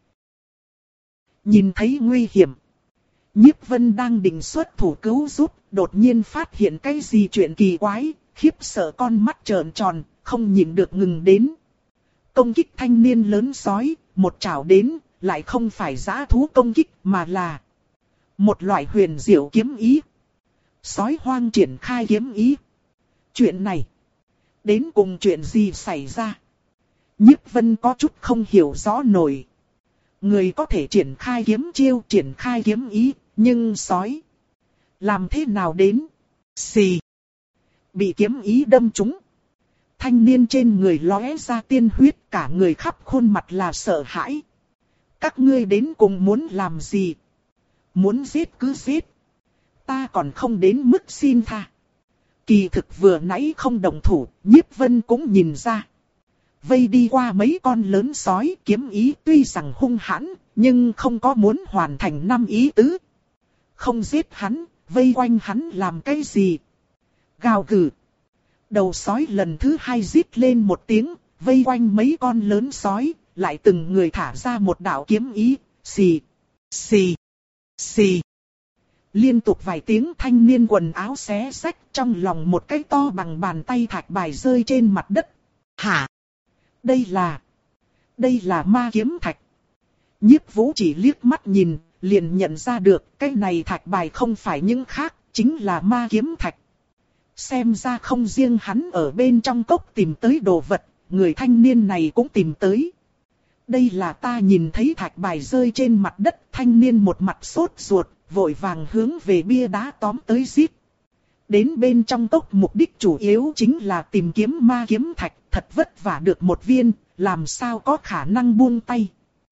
[SPEAKER 1] Nhìn thấy nguy hiểm. Nhiếp Vân đang định xuất thủ cứu giúp, đột nhiên phát hiện cái gì chuyện kỳ quái, khiếp sợ con mắt trợn tròn, không nhìn được ngừng đến. Công kích thanh niên lớn sói, một chảo đến, lại không phải dã thú công kích mà là một loại huyền diệu kiếm ý. Sói hoang triển khai kiếm ý. Chuyện này, đến cùng chuyện gì xảy ra? Nhiếp Vân có chút không hiểu rõ nổi. Người có thể triển khai kiếm chiêu, triển khai kiếm ý, nhưng sói làm thế nào đến? Xì. Bị kiếm ý đâm trúng. Thanh niên trên người lóe ra tiên huyết, cả người khắp khuôn mặt là sợ hãi. Các ngươi đến cùng muốn làm gì? Muốn giết cứ giết. Ta còn không đến mức xin tha. Kỳ thực vừa nãy không đồng thủ, Nhiếp Vân cũng nhìn ra. Vây đi qua mấy con lớn sói, kiếm ý tuy rằng hung hãn, nhưng không có muốn hoàn thành năm ý tứ. Không giết hắn, vây quanh hắn làm cái gì? Gào gừ. Đầu sói lần thứ hai rít lên một tiếng, vây quanh mấy con lớn sói, lại từng người thả ra một đạo kiếm ý, xì, xì, xì. Liên tục vài tiếng thanh niên quần áo xé xách, trong lòng một cái to bằng bàn tay thạch bài rơi trên mặt đất. Hả? Đây là... Đây là ma kiếm thạch. Nhiếp Vũ chỉ liếc mắt nhìn, liền nhận ra được cái này thạch bài không phải những khác, chính là ma kiếm thạch. Xem ra không riêng hắn ở bên trong cốc tìm tới đồ vật, người thanh niên này cũng tìm tới. Đây là ta nhìn thấy thạch bài rơi trên mặt đất, thanh niên một mặt sốt ruột, vội vàng hướng về bia đá tóm tới giết. Đến bên trong cốc mục đích chủ yếu chính là tìm kiếm ma kiếm thạch, thật vất vả được một viên, làm sao có khả năng buông tay.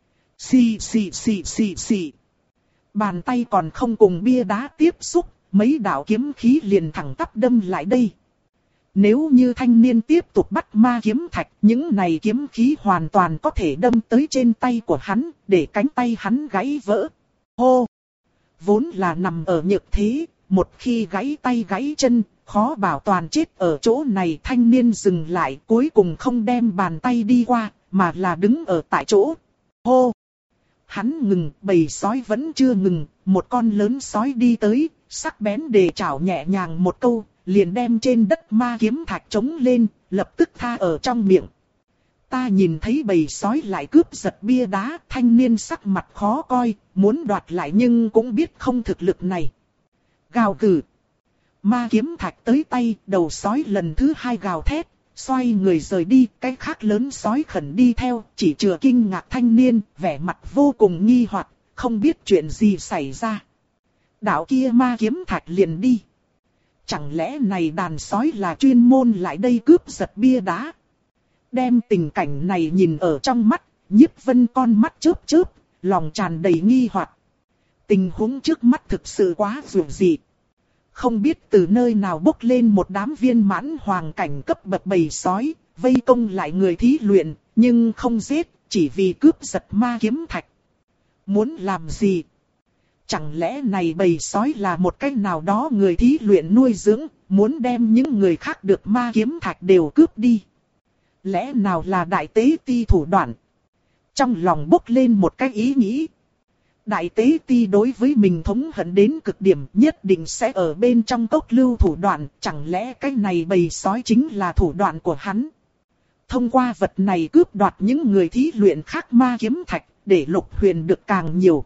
[SPEAKER 1] Xì xì xì xì xì. Bàn tay còn không cùng bia đá tiếp xúc, mấy đạo kiếm khí liền thẳng tắp đâm lại đây. Nếu như thanh niên tiếp tục bắt ma kiếm thạch, những này kiếm khí hoàn toàn có thể đâm tới trên tay của hắn, để cánh tay hắn gãy vỡ. Hô! Vốn là nằm ở nhược thế, một khi gãy tay gãy chân, khó bảo toàn chết ở chỗ này. Thanh niên dừng lại, cuối cùng không đem bàn tay đi qua, mà là đứng ở tại chỗ. Hô! Hắn ngừng, bầy sói vẫn chưa ngừng, một con lớn sói đi tới, sắc bén đề chảo nhẹ nhàng một câu, liền đem trên đất ma kiếm thạch trống lên, lập tức tha ở trong miệng. Ta nhìn thấy bầy sói lại cướp giật bia đá, thanh niên sắc mặt khó coi, muốn đoạt lại nhưng cũng biết không thực lực này. Gào gừ. Ma kiếm thạch tới tay, đầu sói lần thứ hai gào thét, xoay người rời đi, cái khác lớn sói khẩn đi theo, chỉ chừa kinh ngạc thanh niên, vẻ mặt vô cùng nghi hoặc, không biết chuyện gì xảy ra. Đạo kia ma kiếm thạch liền đi. Chẳng lẽ này đàn sói là chuyên môn lại đây cướp giật bia đá? Đem tình cảnh này nhìn ở trong mắt, Nhiếp Vân con mắt chớp chớp, lòng tràn đầy nghi hoặc. Tình huống trước mắt thực sự quá dữ dị. Không biết từ nơi nào bốc lên một đám viên mãn hoàng cảnh cấp bậc bầy sói, vây công lại người thí luyện, nhưng không giết, chỉ vì cướp giật ma kiếm thạch. Muốn làm gì? Chẳng lẽ này bầy sói là một cách nào đó người thí luyện nuôi dưỡng, muốn đem những người khác được ma kiếm thạch đều cướp đi? Lẽ nào là đại tế ti thủ đoạn? Trong lòng bốc lên một cái ý nghĩ. Đại tế ti đối với mình thống hận đến cực điểm, nhất định sẽ ở bên trong cốc lưu thủ đoạn, chẳng lẽ cái này bầy sói chính là thủ đoạn của hắn? Thông qua vật này cướp đoạt những người thí luyện khác ma kiếm thạch, để Lục Huyền được càng nhiều.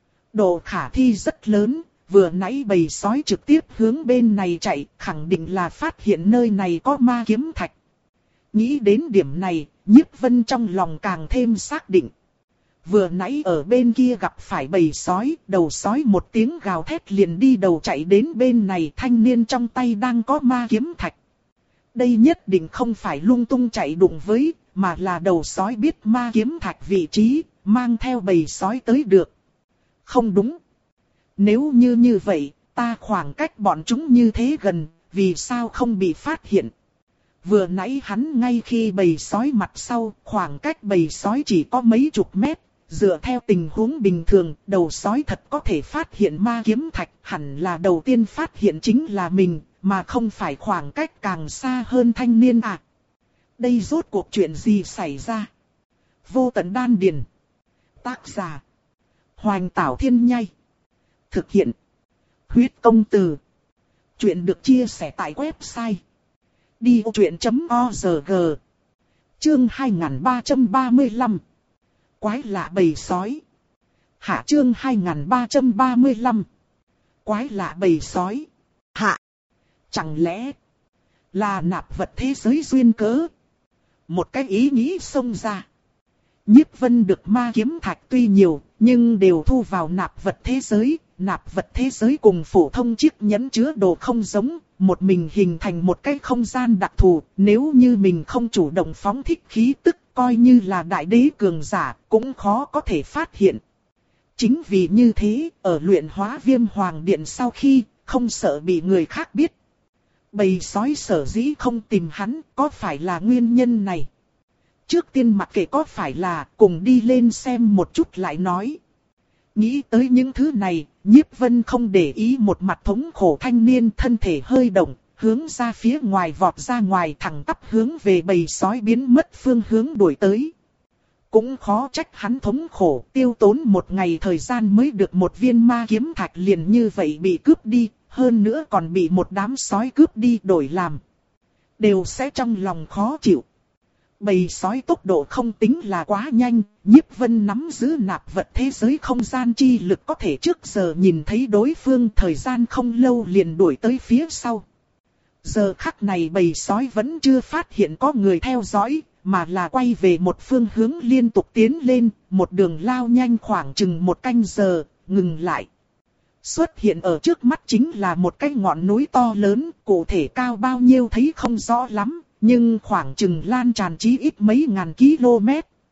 [SPEAKER 1] Độ khả thi rất lớn, vừa nãy bầy sói trực tiếp hướng bên này chạy, khẳng định là phát hiện nơi này có ma kiếm thạch. Nghĩ đến điểm này, Nhiếp Vân trong lòng càng thêm xác định. Vừa nãy ở bên kia gặp phải bầy sói, đầu sói một tiếng gào thét liền đi đầu chạy đến bên này, thanh niên trong tay đang có ma kiếm thạch. Đây nhất định không phải lung tung chạy đụng với, mà là đầu sói biết ma kiếm thạch vị trí, mang theo bầy sói tới được. Không đúng. Nếu như như vậy, ta khoảng cách bọn chúng như thế gần, vì sao không bị phát hiện? Vừa nãy hắn ngay khi bầy sói mặt sau, khoảng cách bầy sói chỉ có mấy chục mét. Dựa theo tình huống bình thường, đầu sói thật có thể phát hiện ma kiếm thạch, hẳn là đầu tiên phát hiện chính là mình, mà không phải khoảng cách càng xa hơn thanh niên à. Đây rốt cuộc chuyện gì xảy ra? Vô tận đan điền. Tác giả: Hoành Tảo Thiên Nhai. Thực hiện: Huyết Công Từ. Chuyện được chia sẻ tại website đi ô chuyện chấm org. Chương hai nghìn ba trăm ba mươi lăm. Quái lạ bầy sói. Hạ. Chương hai nghìn ba trăm ba mươi lăm. Quái lạ bầy sói. Hạ. Chẳng lẽ là nạp vật thế giới duyên cớ? Một cái ý nghĩ xông ra. Nhiếp Vân được ma kiếm thạch tuy nhiều, nhưng đều thu vào nạp vật thế giới. Nạp vật thế giới cùng phổ thông chiếc nhẫn chứa đồ không giống, một mình hình thành một cái không gian đặc thù. Nếu như mình không chủ động phóng thích khí tức, coi như là đại đế cường giả, cũng khó có thể phát hiện. Chính vì như thế, ở luyện hóa Viêm Hoàng Điện sau khi, không sợ bị người khác biết. Bầy sói sở dĩ không tìm hắn, có phải là nguyên nhân này? Trước tiên mặc kệ có phải là, cùng đi lên xem một chút lại nói. Nghĩ tới những thứ này, Nhiếp Vân không để ý một mặt thống khổ thanh niên, thân thể hơi động, hướng ra phía ngoài vọt ra ngoài, thẳng tắp hướng về bầy sói biến mất phương hướng đuổi tới. Cũng khó trách hắn thống khổ, tiêu tốn một ngày thời gian mới được một viên ma kiếm thạch liền như vậy bị cướp đi, hơn nữa còn bị một đám sói cướp đi đổi làm. Đều sẽ trong lòng khó chịu. Bầy sói tốc độ không tính là quá nhanh, Nhiếp Vân nắm giữ nạp vật thế giới không gian chi lực có thể trước giờ nhìn thấy đối phương, thời gian không lâu liền đuổi tới phía sau. Giờ khắc này bầy sói vẫn chưa phát hiện có người theo dõi, mà là quay về một phương hướng liên tục tiến lên, một đường lao nhanh khoảng chừng một canh giờ, ngừng lại. Xuất hiện ở trước mắt chính là một cái ngọn núi to lớn, cụ thể cao bao nhiêu thấy không rõ lắm, nhưng khoảng chừng lan tràn chí ít mấy ngàn km.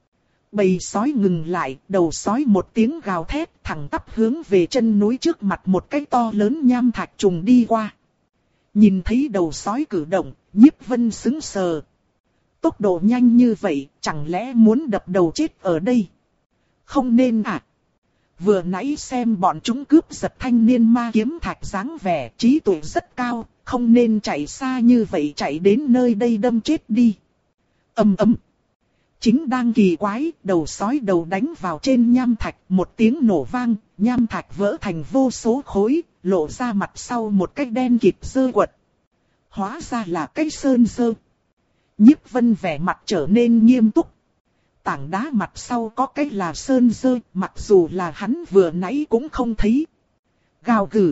[SPEAKER 1] Bầy sói ngừng lại, đầu sói một tiếng gào thét, thẳng tắp hướng về chân núi trước mặt một cái to lớn nham thạch trùng đi qua. Nhìn thấy đầu sói cử động, Nhiếp Vân sững sờ. Tốc độ nhanh như vậy, chẳng lẽ muốn đập đầu chết ở đây? Không nên à? Vừa nãy xem bọn chúng cướp giật thanh niên ma kiếm thạch dáng vẻ trí tuệ rất cao, không nên chạy xa như vậy, chạy đến nơi đây đâm chết đi. Ầm ầm. Chính đang kỳ quái, đầu sói đầu đánh vào trên nham thạch, một tiếng nổ vang, nham thạch vỡ thành vô số khối, lộ ra mặt sau một cái đen kịt dơ quật. Hóa ra là cái sơn dơ. Nhiếp Vân vẻ mặt trở nên nghiêm túc. Tảng đá mặt sau có cái là sơn dơ, mặc dù là hắn vừa nãy cũng không thấy. Gào gừ.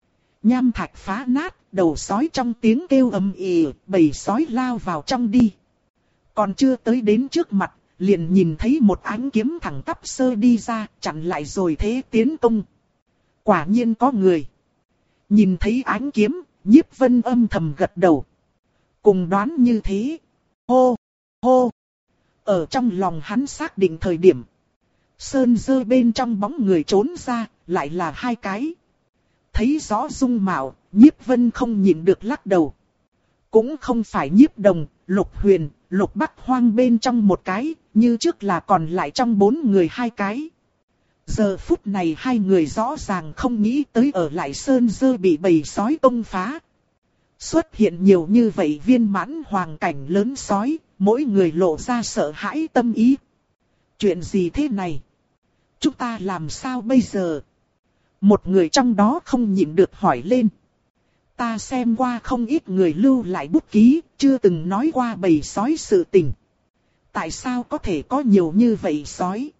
[SPEAKER 1] Nham thạch phá nát, đầu sói trong tiếng kêu ầm ĩ, bầy sói lao vào trong đi. Còn chưa tới đến trước mặt, liền nhìn thấy một ánh kiếm thẳng tắp sơ đi ra, chặn lại rồi thế tiến công. Quả nhiên có người. Nhìn thấy ánh kiếm, Nhiếp Vân âm thầm gật đầu. Cùng đoán như thế. Hô, hô. Ở trong lòng hắn xác định thời điểm. Sơn dơ bên trong bóng người trốn ra, lại là hai cái. Thấy rõ dung mạo, Nhiếp Vân không nhịn được lắc đầu. Cũng không phải Nhiếp Đồng, Lục Huyền, Lục Bắc Hoang bên trong một cái, như trước là còn lại trong bốn người hai cái. Giờ phút này hai người rõ ràng không nghĩ tới ở lại sơn dơ bị bầy sói công phá. Xuất hiện nhiều như vậy viên mãn hoàng cảnh lớn sói, mỗi người lộ ra sợ hãi tâm ý. Chuyện gì thế này? Chúng ta làm sao bây giờ? Một người trong đó không nhịn được hỏi lên. Ta xem qua không ít người lưu lại bút ký, chưa từng nói qua bầy sói sự tình. Tại sao có thể có nhiều như vậy sói?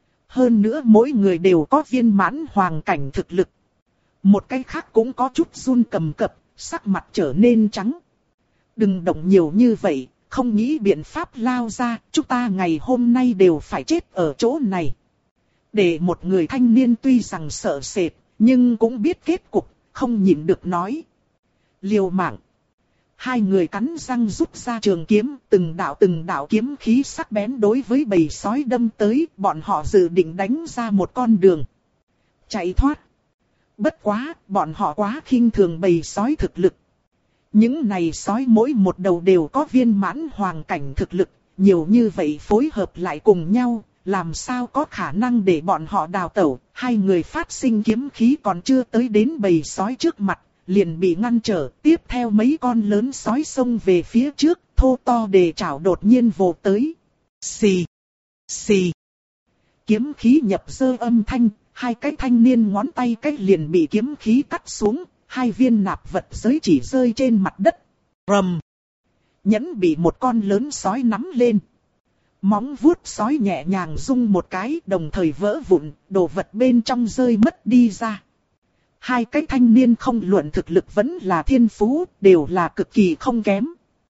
[SPEAKER 1] Hơn nữa mỗi người đều có viên mãn hoàng cảnh thực lực. Một cái khác cũng có chút run cầm cập, sắc mặt trở nên trắng. Đừng động nhiều như vậy, không nghĩ biện pháp lao ra, chúng ta ngày hôm nay đều phải chết ở chỗ này. Để một người thanh niên tuy rằng sợ sệt, nhưng cũng biết kết cục, không nhịn được nói. Liều mạng. Hai người cắn răng rút ra trường kiếm, từng đạo từng đạo kiếm khí sắc bén đối với bầy sói đâm tới, bọn họ dự định đánh ra một con đường chạy thoát. Bất quá, bọn họ quá khinh thường bầy sói thực lực. Những này sói mỗi một đầu đều có viên mãn hoàng cảnh thực lực, nhiều như vậy phối hợp lại cùng nhau, làm sao có khả năng để bọn họ đào tẩu. Hai người phát sinh kiếm khí còn chưa tới đến bầy sói trước mặt, liền bị ngăn trở. Tiếp theo mấy con lớn sói xông về phía trước, thô to đề chảo đột nhiên vồ tới. Xì, xì. Kiếm khí nhập dơ âm thanh, hai cái thanh niên ngón tay cách liền bị kiếm khí cắt xuống, hai viên nạp vật giới chỉ rơi trên mặt đất. Rầm. Nhẫn bị một con lớn sói nắm lên. Móng vuốt sói nhẹ nhàng rung một cái, đồng thời vỡ vụn, đồ vật bên trong rơi mất đi ra. Hai cái thanh niên không luận thực lực vẫn là thiên phú, đều là cực kỳ không kém.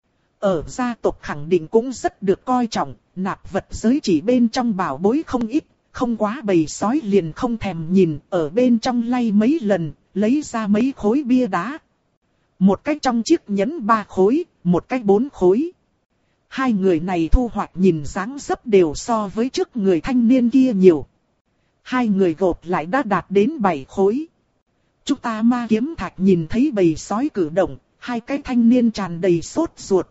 [SPEAKER 1] Ở gia tộc khẳng định cũng rất được coi trọng, nạp vật giới chỉ bên trong bảo bối không ít, không quá bầy sói liền không thèm nhìn, ở bên trong lay mấy lần, lấy ra mấy khối bia đá. Một cái trong chiếc nhẫn ba khối, một cái bốn khối. Hai người này thu hoạch nhìn dáng dấp đều so với trước người thanh niên kia nhiều. Hai người gộp lại đã đạt đến bảy khối. Chúng ta ma kiếm thạch nhìn thấy bầy sói cử động, hai cái thanh niên tràn đầy sốt ruột.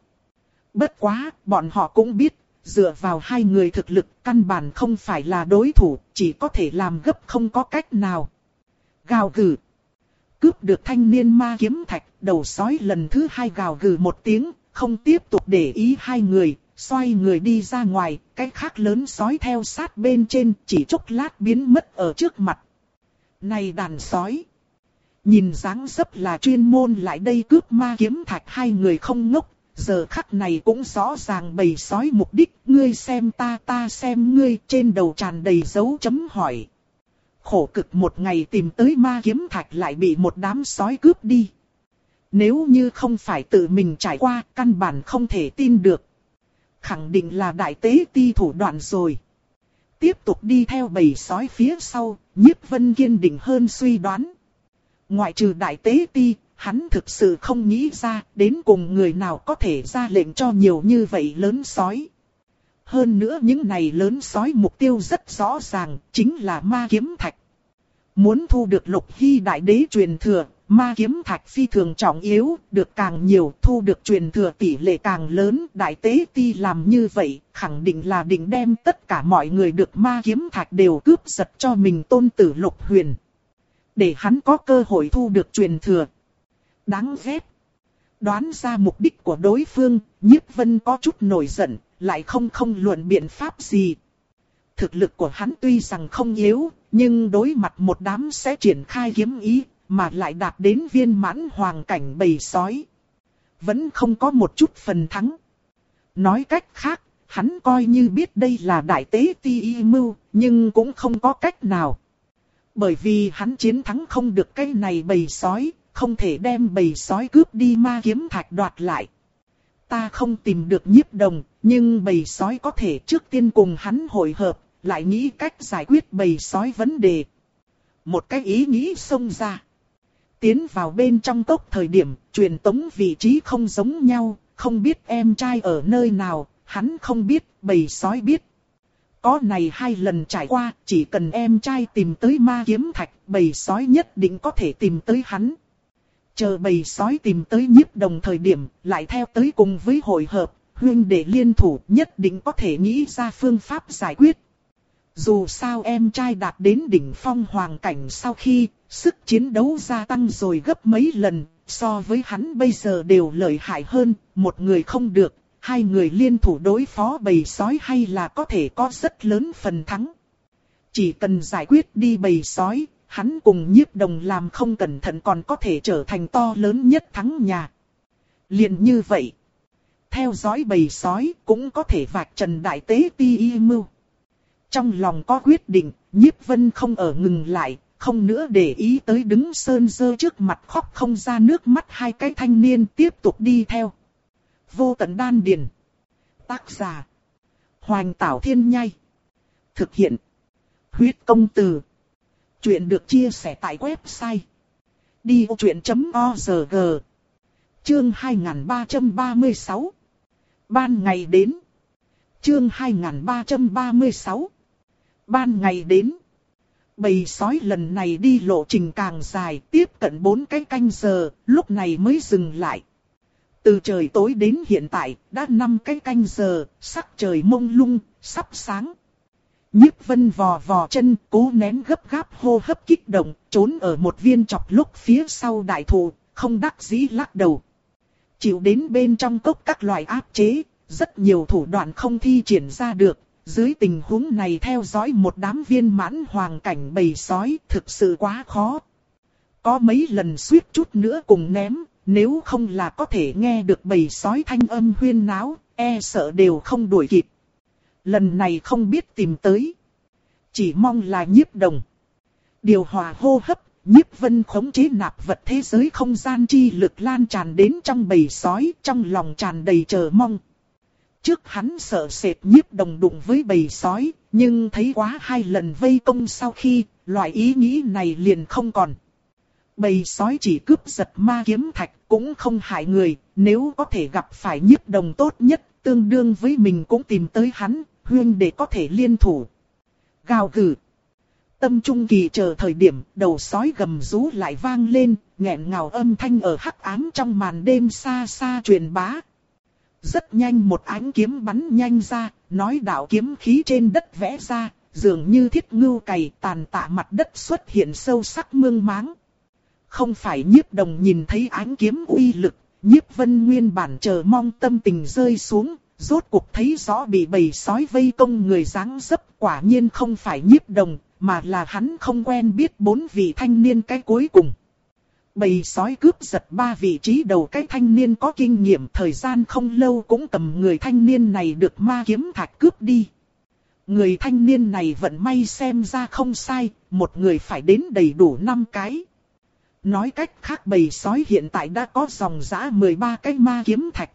[SPEAKER 1] Bất quá, bọn họ cũng biết, dựa vào hai người thực lực căn bản không phải là đối thủ, chỉ có thể làm gấp không có cách nào. Gào gừ. Cướp được thanh niên ma kiếm thạch, đầu sói lần thứ hai gào gừ một tiếng, không tiếp tục để ý hai người, xoay người đi ra ngoài, cái khác lớn sói theo sát bên trên, chỉ chốc lát biến mất ở trước mặt. Này đàn sói! Nhìn dáng dấp là chuyên môn lại đây cướp ma kiếm thạch, hai người không ngốc, giờ khắc này cũng rõ ràng bầy sói mục đích, ngươi xem ta ta xem ngươi, trên đầu tràn đầy dấu chấm hỏi. Khổ cực một ngày tìm tới ma kiếm thạch lại bị một đám sói cướp đi. Nếu như không phải tự mình trải qua, căn bản không thể tin được. Khẳng định là đại tế ti thủ đoạn rồi. Tiếp tục đi theo bầy sói phía sau, Nhiếp Vân kiên định hơn suy đoán. Ngoại trừ đại tế ti, hắn thực sự không nghĩ ra đến cùng người nào có thể ra lệnh cho nhiều như vậy lớn sói. Hơn nữa những này lớn sói mục tiêu rất rõ ràng, chính là ma kiếm thạch. Muốn thu được Lục Hy đại đế truyền thừa, ma kiếm thạch phi thường trọng yếu, được càng nhiều thu được truyền thừa tỷ lệ càng lớn. Đại tế ti làm như vậy, khẳng định là định đem tất cả mọi người được ma kiếm thạch đều cướp giật cho mình tôn tử Lục Huyền. Để hắn có cơ hội thu được truyền thừa. Đáng ghét. Đoán ra mục đích của đối phương, Nhiếp Vân có chút nổi giận, lại không không luận biện pháp gì. Thực lực của hắn tuy rằng không yếu, nhưng đối mặt một đám sẽ triển khai kiếm ý, mà lại đạt đến viên mãn hoàng cảnh bầy sói. Vẫn không có một chút phần thắng. Nói cách khác, hắn coi như biết đây là đại tế ti y mưu, nhưng cũng không có cách nào. Bởi vì hắn chiến thắng không được cái này bầy sói, không thể đem bầy sói cướp đi ma kiếm thạch đoạt lại. Ta không tìm được Nhiếp Đồng, nhưng bầy sói có thể trước tiên cùng hắn hội hợp, lại nghĩ cách giải quyết bầy sói vấn đề. Một cái ý nghĩ xông ra. Tiến vào bên trong tốc thời điểm, truyền tống vị trí không giống nhau, không biết em trai ở nơi nào, hắn không biết, bầy sói biết. Có này hai lần trải qua, chỉ cần em trai tìm tới ma kiếm thạch, bầy sói nhất định có thể tìm tới hắn. Chờ bầy sói tìm tới Nhiếp Đồng thời điểm, lại theo tới cùng với hội hợp, huynh đệ liên thủ nhất định có thể nghĩ ra phương pháp giải quyết. Dù sao em trai đạt đến đỉnh phong hoàng cảnh sau khi, sức chiến đấu gia tăng rồi gấp mấy lần, so với hắn bây giờ đều lợi hại hơn, một người không được, hai người liên thủ đối phó bầy sói hay là có thể có rất lớn phần thắng. Chỉ cần giải quyết đi bầy sói, hắn cùng Nhiếp Đồng làm không cẩn thận còn có thể trở thành to lớn nhất thắng nhà. Liền như vậy, theo dõi bầy sói cũng có thể vạch trần đại tế ti y mưu. Trong lòng có quyết định, Nhiếp Vân không ở ngừng lại, không nữa để ý tới đứng sơn dơ trước mặt khóc không ra nước mắt hai cái thanh niên tiếp tục đi theo. Vô tận đan điền. Tác giả: Hoành Tảo Thiên Nhai. Thực hiện: Huyết công từ. Chuyện được chia sẻ tại website đi vô chuyện chấm org. Chương hai nghìn ba trăm ba mươi sáu. Ban ngày đến. Chương hai nghìn ba trăm ba mươi sáu. Ban ngày đến. Bầy sói lần này đi lộ trình càng dài, tiếp cận bốn cái canh giờ, lúc này mới dừng lại. Từ trời tối đến hiện tại, đã năm cái canh giờ, sắc trời mông lung, sắp sáng. Nhiếp Vân vò vò chân, cố nén gấp gáp hô hấp kích động, trốn ở một viên chọc lúc phía sau đại thụ, không đắc dĩ lắc đầu. Chịu đến bên trong cốc các loại áp chế, rất nhiều thủ đoạn không thi triển ra được. Dưới tình huống này theo dõi một đám viên mãn hoàng cảnh bầy sói thực sự quá khó. Có mấy lần suýt chút nữa cùng ném, nếu không là có thể nghe được bầy sói thanh âm huyên náo, e sợ đều không đuổi kịp. Lần này không biết tìm tới. Chỉ mong là Nhiếp Đồng. Điều hòa hô hấp, Nhiếp Vân khống chế nạp vật thế giới không gian chi lực lan tràn đến trong bầy sói, trong lòng tràn đầy chờ mong. Trước hắn sợ sệt Nhiếp Đồng đụng với bầy sói, nhưng thấy quá hai lần vây công sau khi, loại ý nghĩ này liền không còn. Bầy sói chỉ cướp giật ma kiếm thạch cũng không hại người, nếu có thể gặp phải Nhiếp Đồng tốt nhất, tương đương với mình cũng tìm tới hắn, huyên để có thể liên thủ. Gào gừ. Tâm trung kỳ chờ thời điểm, đầu sói gầm rú lại vang lên, nghẹn ngào âm thanh ở hắc ám trong màn đêm xa xa truyền bá. Rất nhanh một ánh kiếm bắn nhanh ra, nói đạo kiếm khí trên đất vẽ ra, dường như thiết ngưu cày tàn tạ mặt đất xuất hiện sâu sắc mương máng. Không phải Nhiếp Đồng nhìn thấy ánh kiếm uy lực, Nhiếp Vân nguyên bản chờ mong tâm tình rơi xuống, rốt cuộc thấy rõ bị bầy sói vây công người dáng dấp, quả nhiên không phải Nhiếp Đồng, mà là hắn không quen biết bốn vị thanh niên cái cuối cùng. Bầy sói cướp giật ba vị trí đầu cái thanh niên có kinh nghiệm, thời gian không lâu cũng cầm người thanh niên này được ma kiếm thạch cướp đi. Người thanh niên này vận may xem ra không sai, một người phải đến đầy đủ năm cái. Nói cách khác bầy sói hiện tại đã có dòng dã mười ba cái ma kiếm thạch.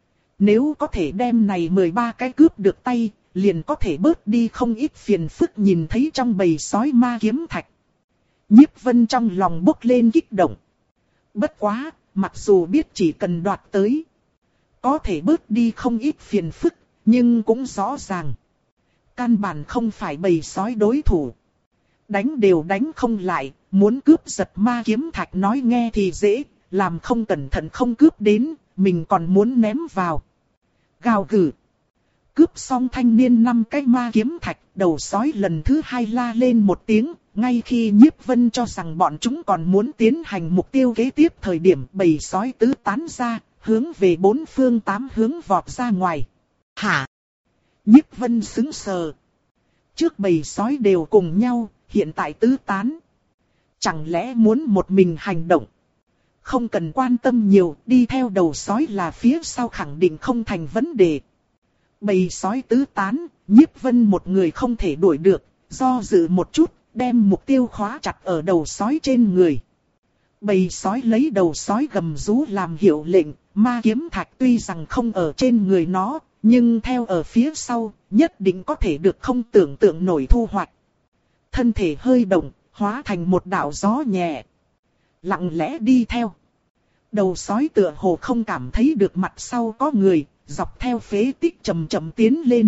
[SPEAKER 1] Nếu có thể đem này mười ba cái cướp được tay, liền có thể bớt đi không ít phiền phức nhìn thấy trong bầy sói ma kiếm thạch. Nhiếp Vân trong lòng bốc lên kích động. Bất quá, mặc dù biết chỉ cần đoạt tới, có thể bớt đi không ít phiền phức, nhưng cũng rõ ràng. Căn bản không phải bầy sói đối thủ. Đánh đều đánh không lại, muốn cướp giật ma kiếm thạch nói nghe thì dễ, làm không cẩn thận không cướp đến, mình còn muốn ném vào. Gào gừ. Cướp xong thanh niên năm cái ma kiếm thạch, đầu sói lần thứ hai la lên một tiếng, ngay khi Nhiếp Vân cho rằng bọn chúng còn muốn tiến hành mục tiêu kế tiếp thời điểm bầy sói tứ tán ra, hướng về bốn phương tám hướng vọt ra ngoài. Hả? Nhiếp Vân sững sờ. Trước bầy sói đều cùng nhau, hiện tại tứ tán. Chẳng lẽ muốn một mình hành động? Không cần quan tâm nhiều, đi theo đầu sói là phía sau khẳng định không thành vấn đề. Bầy sói tứ tán, Nhiếp Vân một người không thể đuổi được, do dự một chút, đem mục tiêu khóa chặt ở đầu sói trên người. Bầy sói lấy đầu sói gầm rú làm hiệu lệnh, ma kiếm thạch tuy rằng không ở trên người nó, nhưng theo ở phía sau, nhất định có thể được không tưởng tượng nổi thu hoạch. Thân thể hơi động, hóa thành một đạo gió nhẹ. Lặng lẽ đi theo. Đầu sói tựa hồ không cảm thấy được mặt sau có người, dọc theo phế tích chậm chậm tiến lên.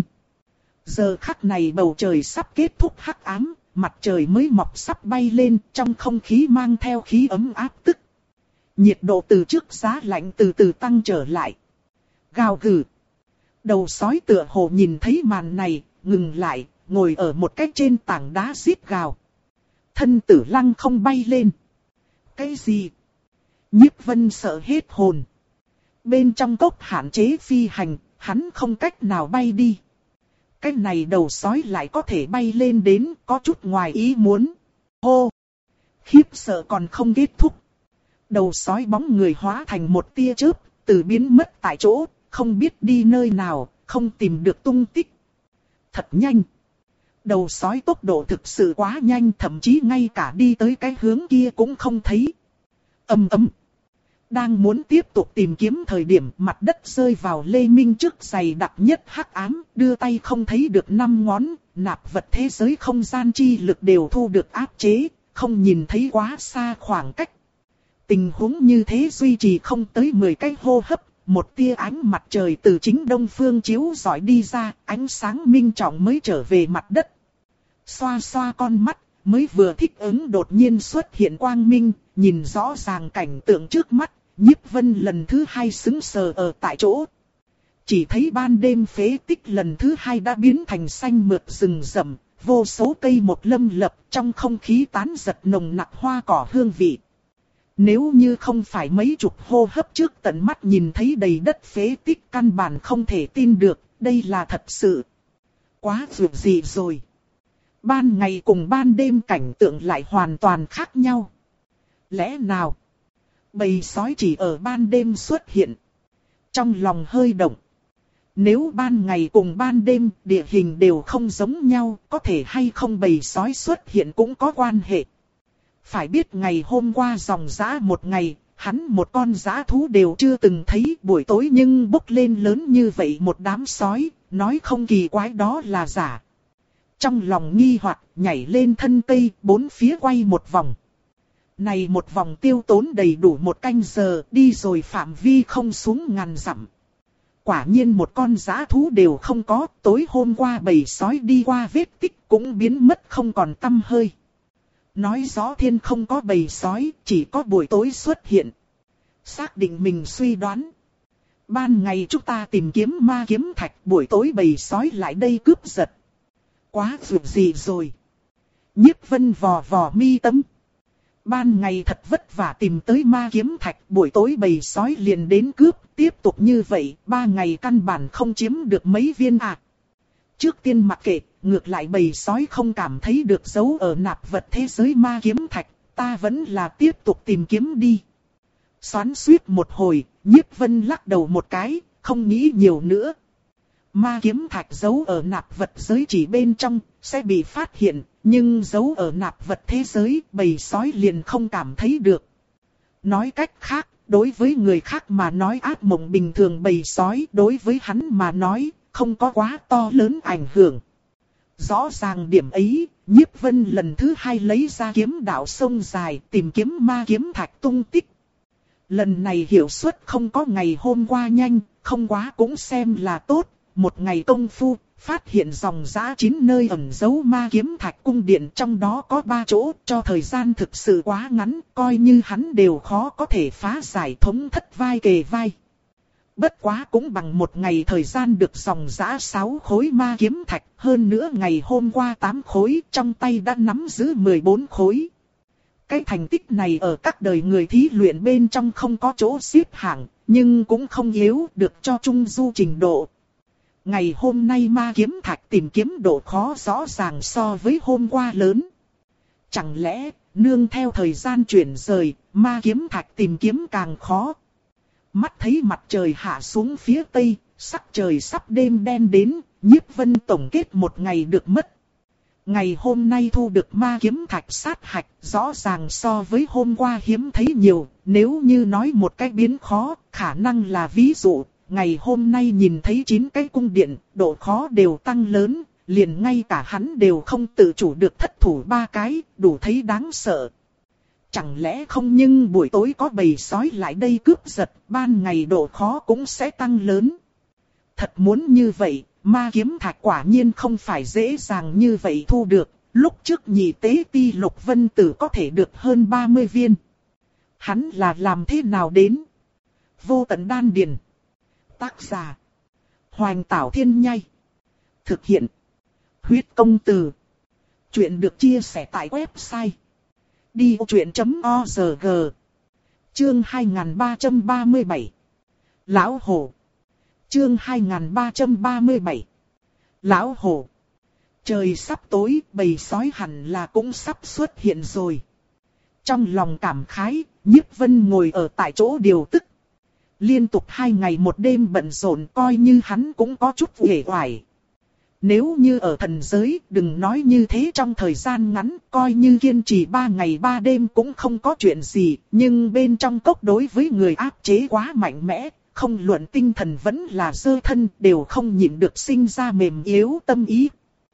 [SPEAKER 1] Giờ khắc này bầu trời sắp kết thúc hắc ám, mặt trời mới mọc sắp bay lên, trong không khí mang theo khí ấm áp tức. Nhiệt độ từ trước giá lạnh từ từ tăng trở lại. Gào gừ. Đầu sói tựa hồ nhìn thấy màn này, ngừng lại, ngồi ở một cái trên tảng đá rít gào. Thân tử lăng không bay lên. Cái gì? Nhiếp Vân sợ hết hồn. Bên trong cốc hạn chế phi hành, hắn không cách nào bay đi. Cái này đầu sói lại có thể bay lên đến, có chút ngoài ý muốn. Hô! Khiếp sợ còn không kết thúc. Đầu sói bóng người hóa thành một tia chớp, từ biến mất tại chỗ, không biết đi nơi nào, không tìm được tung tích. Thật nhanh! Đầu sói tốc độ thực sự quá nhanh, thậm chí ngay cả đi tới cái hướng kia cũng không thấy. Ầm ầm! Đang muốn tiếp tục tìm kiếm thời điểm mặt đất rơi vào Lê Minh trước giày đặc nhất hắc ám, đưa tay không thấy được năm ngón, nạp vật thế giới không gian chi lực đều thu được áp chế, không nhìn thấy quá xa khoảng cách. Tình huống như thế duy trì không tới mười cái hô hấp, một tia ánh mặt trời từ chính đông phương chiếu rọi đi ra, ánh sáng minh trọng mới trở về mặt đất. Xoa xoa con mắt, mới vừa thích ứng đột nhiên xuất hiện quang minh, nhìn rõ ràng cảnh tượng trước mắt, Nhiếp Vân lần thứ hai sững sờ ở tại chỗ. Chỉ thấy ban đêm phế tích lần thứ hai đã biến thành xanh mượt rừng rậm, vô số cây một lâm lập, trong không khí tán giật nồng nặc hoa cỏ hương vị. Nếu như không phải mấy chục hô hấp trước tận mắt nhìn thấy đầy đất phế tích, căn bản không thể tin được, đây là thật sự. Quá dường gì rồi. Ban ngày cùng ban đêm cảnh tượng lại hoàn toàn khác nhau. Lẽ nào bầy sói chỉ ở ban đêm xuất hiện? Trong lòng hơi động. Nếu ban ngày cùng ban đêm địa hình đều không giống nhau, có thể hay không bầy sói xuất hiện cũng có quan hệ. Phải biết ngày hôm qua dòng dã một ngày, hắn một con dã thú đều chưa từng thấy, buổi tối nhưng bốc lên lớn như vậy một đám sói, nói không kỳ quái đó là giả. Trong lòng nghi hoặc, nhảy lên thân cây, bốn phía quay một vòng. Này một vòng tiêu tốn đầy đủ một canh giờ, đi rồi phạm vi không xuống ngàn dặm. Quả nhiên một con dã thú đều không có, tối hôm qua bầy sói đi qua vết tích cũng biến mất không còn tăm hơi. Nói rõ thiên không có bầy sói, chỉ có buổi tối xuất hiện. Xác định mình suy đoán. Ban ngày chúng ta tìm kiếm ma kiếm thạch, buổi tối bầy sói lại đây cướp giật. Quá vượt gì rồi. Nhiếp Vân vò vò mi tâm. Ban ngày thật vất vả tìm tới ma kiếm thạch, buổi tối bầy sói liền đến cướp, tiếp tục như vậy, ba ngày căn bản không chiếm được mấy viên ạ. À. Trước tiên mặc kệ, ngược lại bầy sói không cảm thấy được dấu ở nạp vật thế giới ma kiếm thạch, ta vẫn là tiếp tục tìm kiếm đi. Xoắn xuýt một hồi, Nhiếp Vân lắc đầu một cái, không nghĩ nhiều nữa. Ma kiếm thạch giấu ở nạp vật giới chỉ bên trong, sẽ bị phát hiện, nhưng giấu ở nạp vật thế giới, bầy sói liền không cảm thấy được. Nói cách khác, đối với người khác mà nói ác mộng bình thường bầy sói, đối với hắn mà nói, không có quá to lớn ảnh hưởng. Rõ ràng điểm ấy, Nhiếp Vân lần thứ hai lấy ra kiếm đạo sông dài, tìm kiếm ma kiếm thạch tung tích. Lần này hiệu suất không có ngày hôm qua nhanh, không quá cũng xem là tốt. Một ngày công phu, phát hiện dòng dã chín nơi ẩn giấu ma kiếm thạch cung điện, trong đó có ba chỗ, cho thời gian thực sự quá ngắn, coi như hắn đều khó có thể phá giải, thống thất vai kề vai. Bất quá cũng bằng một ngày thời gian được dòng dã sáu khối ma kiếm thạch, hơn nữa ngày hôm qua tám khối, trong tay đã nắm giữ mười bốn khối. Cái thành tích này ở các đời người thí luyện bên trong không có chỗ xếp hạng, nhưng cũng không yếu, được cho trung du trình độ. Ngày hôm nay ma kiếm thạch tìm kiếm độ khó rõ ràng so với hôm qua lớn. Chẳng lẽ, nương theo thời gian chuyển rời, ma kiếm thạch tìm kiếm càng khó. Mắt thấy mặt trời hạ xuống phía tây, sắc trời sắp đêm đen đến, Nhiếp Vân tổng kết một ngày được mất. Ngày hôm nay thu được ma kiếm thạch sát hạch, rõ ràng so với hôm qua hiếm thấy nhiều, nếu như nói một cách biến khó, khả năng là ví dụ. Ngày hôm nay nhìn thấy chín cái cung điện, độ khó đều tăng lớn, liền ngay cả hắn đều không tự chủ được thất thủ ba cái, đủ thấy đáng sợ. Chẳng lẽ không, nhưng buổi tối có bầy sói lại đây cướp giật, ban ngày độ khó cũng sẽ tăng lớn. Thật muốn như vậy, ma kiếm thạch quả nhiên không phải dễ dàng như vậy thu được, lúc trước nhị tế ti Lục Vân Tử có thể được hơn ba mươi viên. Hắn là làm thế nào đến? Vô tận đan điền. Tác giả Hoành Tảo Thiên Nhai. Thực hiện Huyết Công Từ. Chuyện được chia sẻ tại website đi ô chuyện chấm org. Chương hai nghìn ba trăm ba mươi bảy. Lão Hổ. Chương hai nghìn ba trăm ba mươi bảy. Lão Hổ. Trời sắp tối, bầy sói hẳn là cũng sắp xuất hiện rồi. Trong lòng cảm khái, Nhiếp Vân ngồi ở tại chỗ điều tức. Liên tục hai ngày một đêm bận rộn, coi như hắn cũng có chút uể oải. Nếu như ở thần giới, đừng nói như thế trong thời gian ngắn, coi như kiên trì ba ngày ba đêm cũng không có chuyện gì, nhưng bên trong cốc đối với người áp chế quá mạnh mẽ, không luận tinh thần vẫn là dơ thân đều không nhịn được sinh ra mềm yếu tâm ý.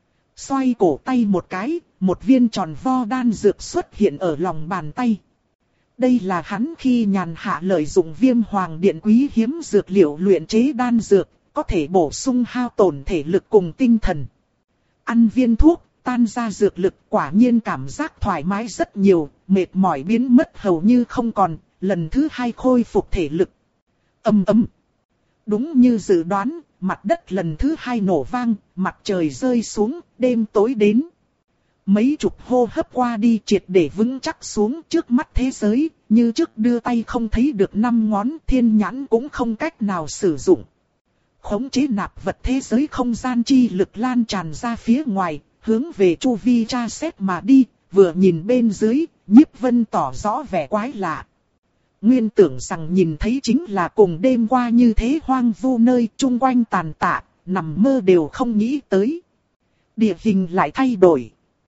[SPEAKER 1] Xoay cổ tay một cái, một viên tròn vo đan dược xuất hiện ở lòng bàn tay. Đây là hắn khi nhàn hạ lợi dụng viêm hoàng điện quý hiếm dược liệu luyện chế đan dược, có thể bổ sung hao tổn thể lực cùng tinh thần. Ăn viên thuốc, tan ra dược lực, quả nhiên cảm giác thoải mái rất nhiều, mệt mỏi biến mất hầu như không còn, lần thứ hai khôi phục thể lực. Ầm ầm. Đúng như dự đoán, mặt đất lần thứ hai nổ vang, mặt trời rơi xuống, đêm tối đến. Mấy chục hô hấp qua đi triệt để vững chắc xuống trước mắt thế giới, như trước đưa tay không thấy được năm ngón, thiên nhãn cũng không cách nào sử dụng. Khống chế nạp vật thế giới không gian chi lực lan tràn ra phía ngoài, hướng về chu vi tra xét mà đi, vừa nhìn bên dưới, Nhiếp Vân tỏ rõ vẻ quái lạ. Nguyên tưởng rằng nhìn thấy chính là cùng đêm qua như thế hoang vu nơi chung quanh tàn tạ, nằm mơ đều không nghĩ tới. Địa hình lại thay đổi.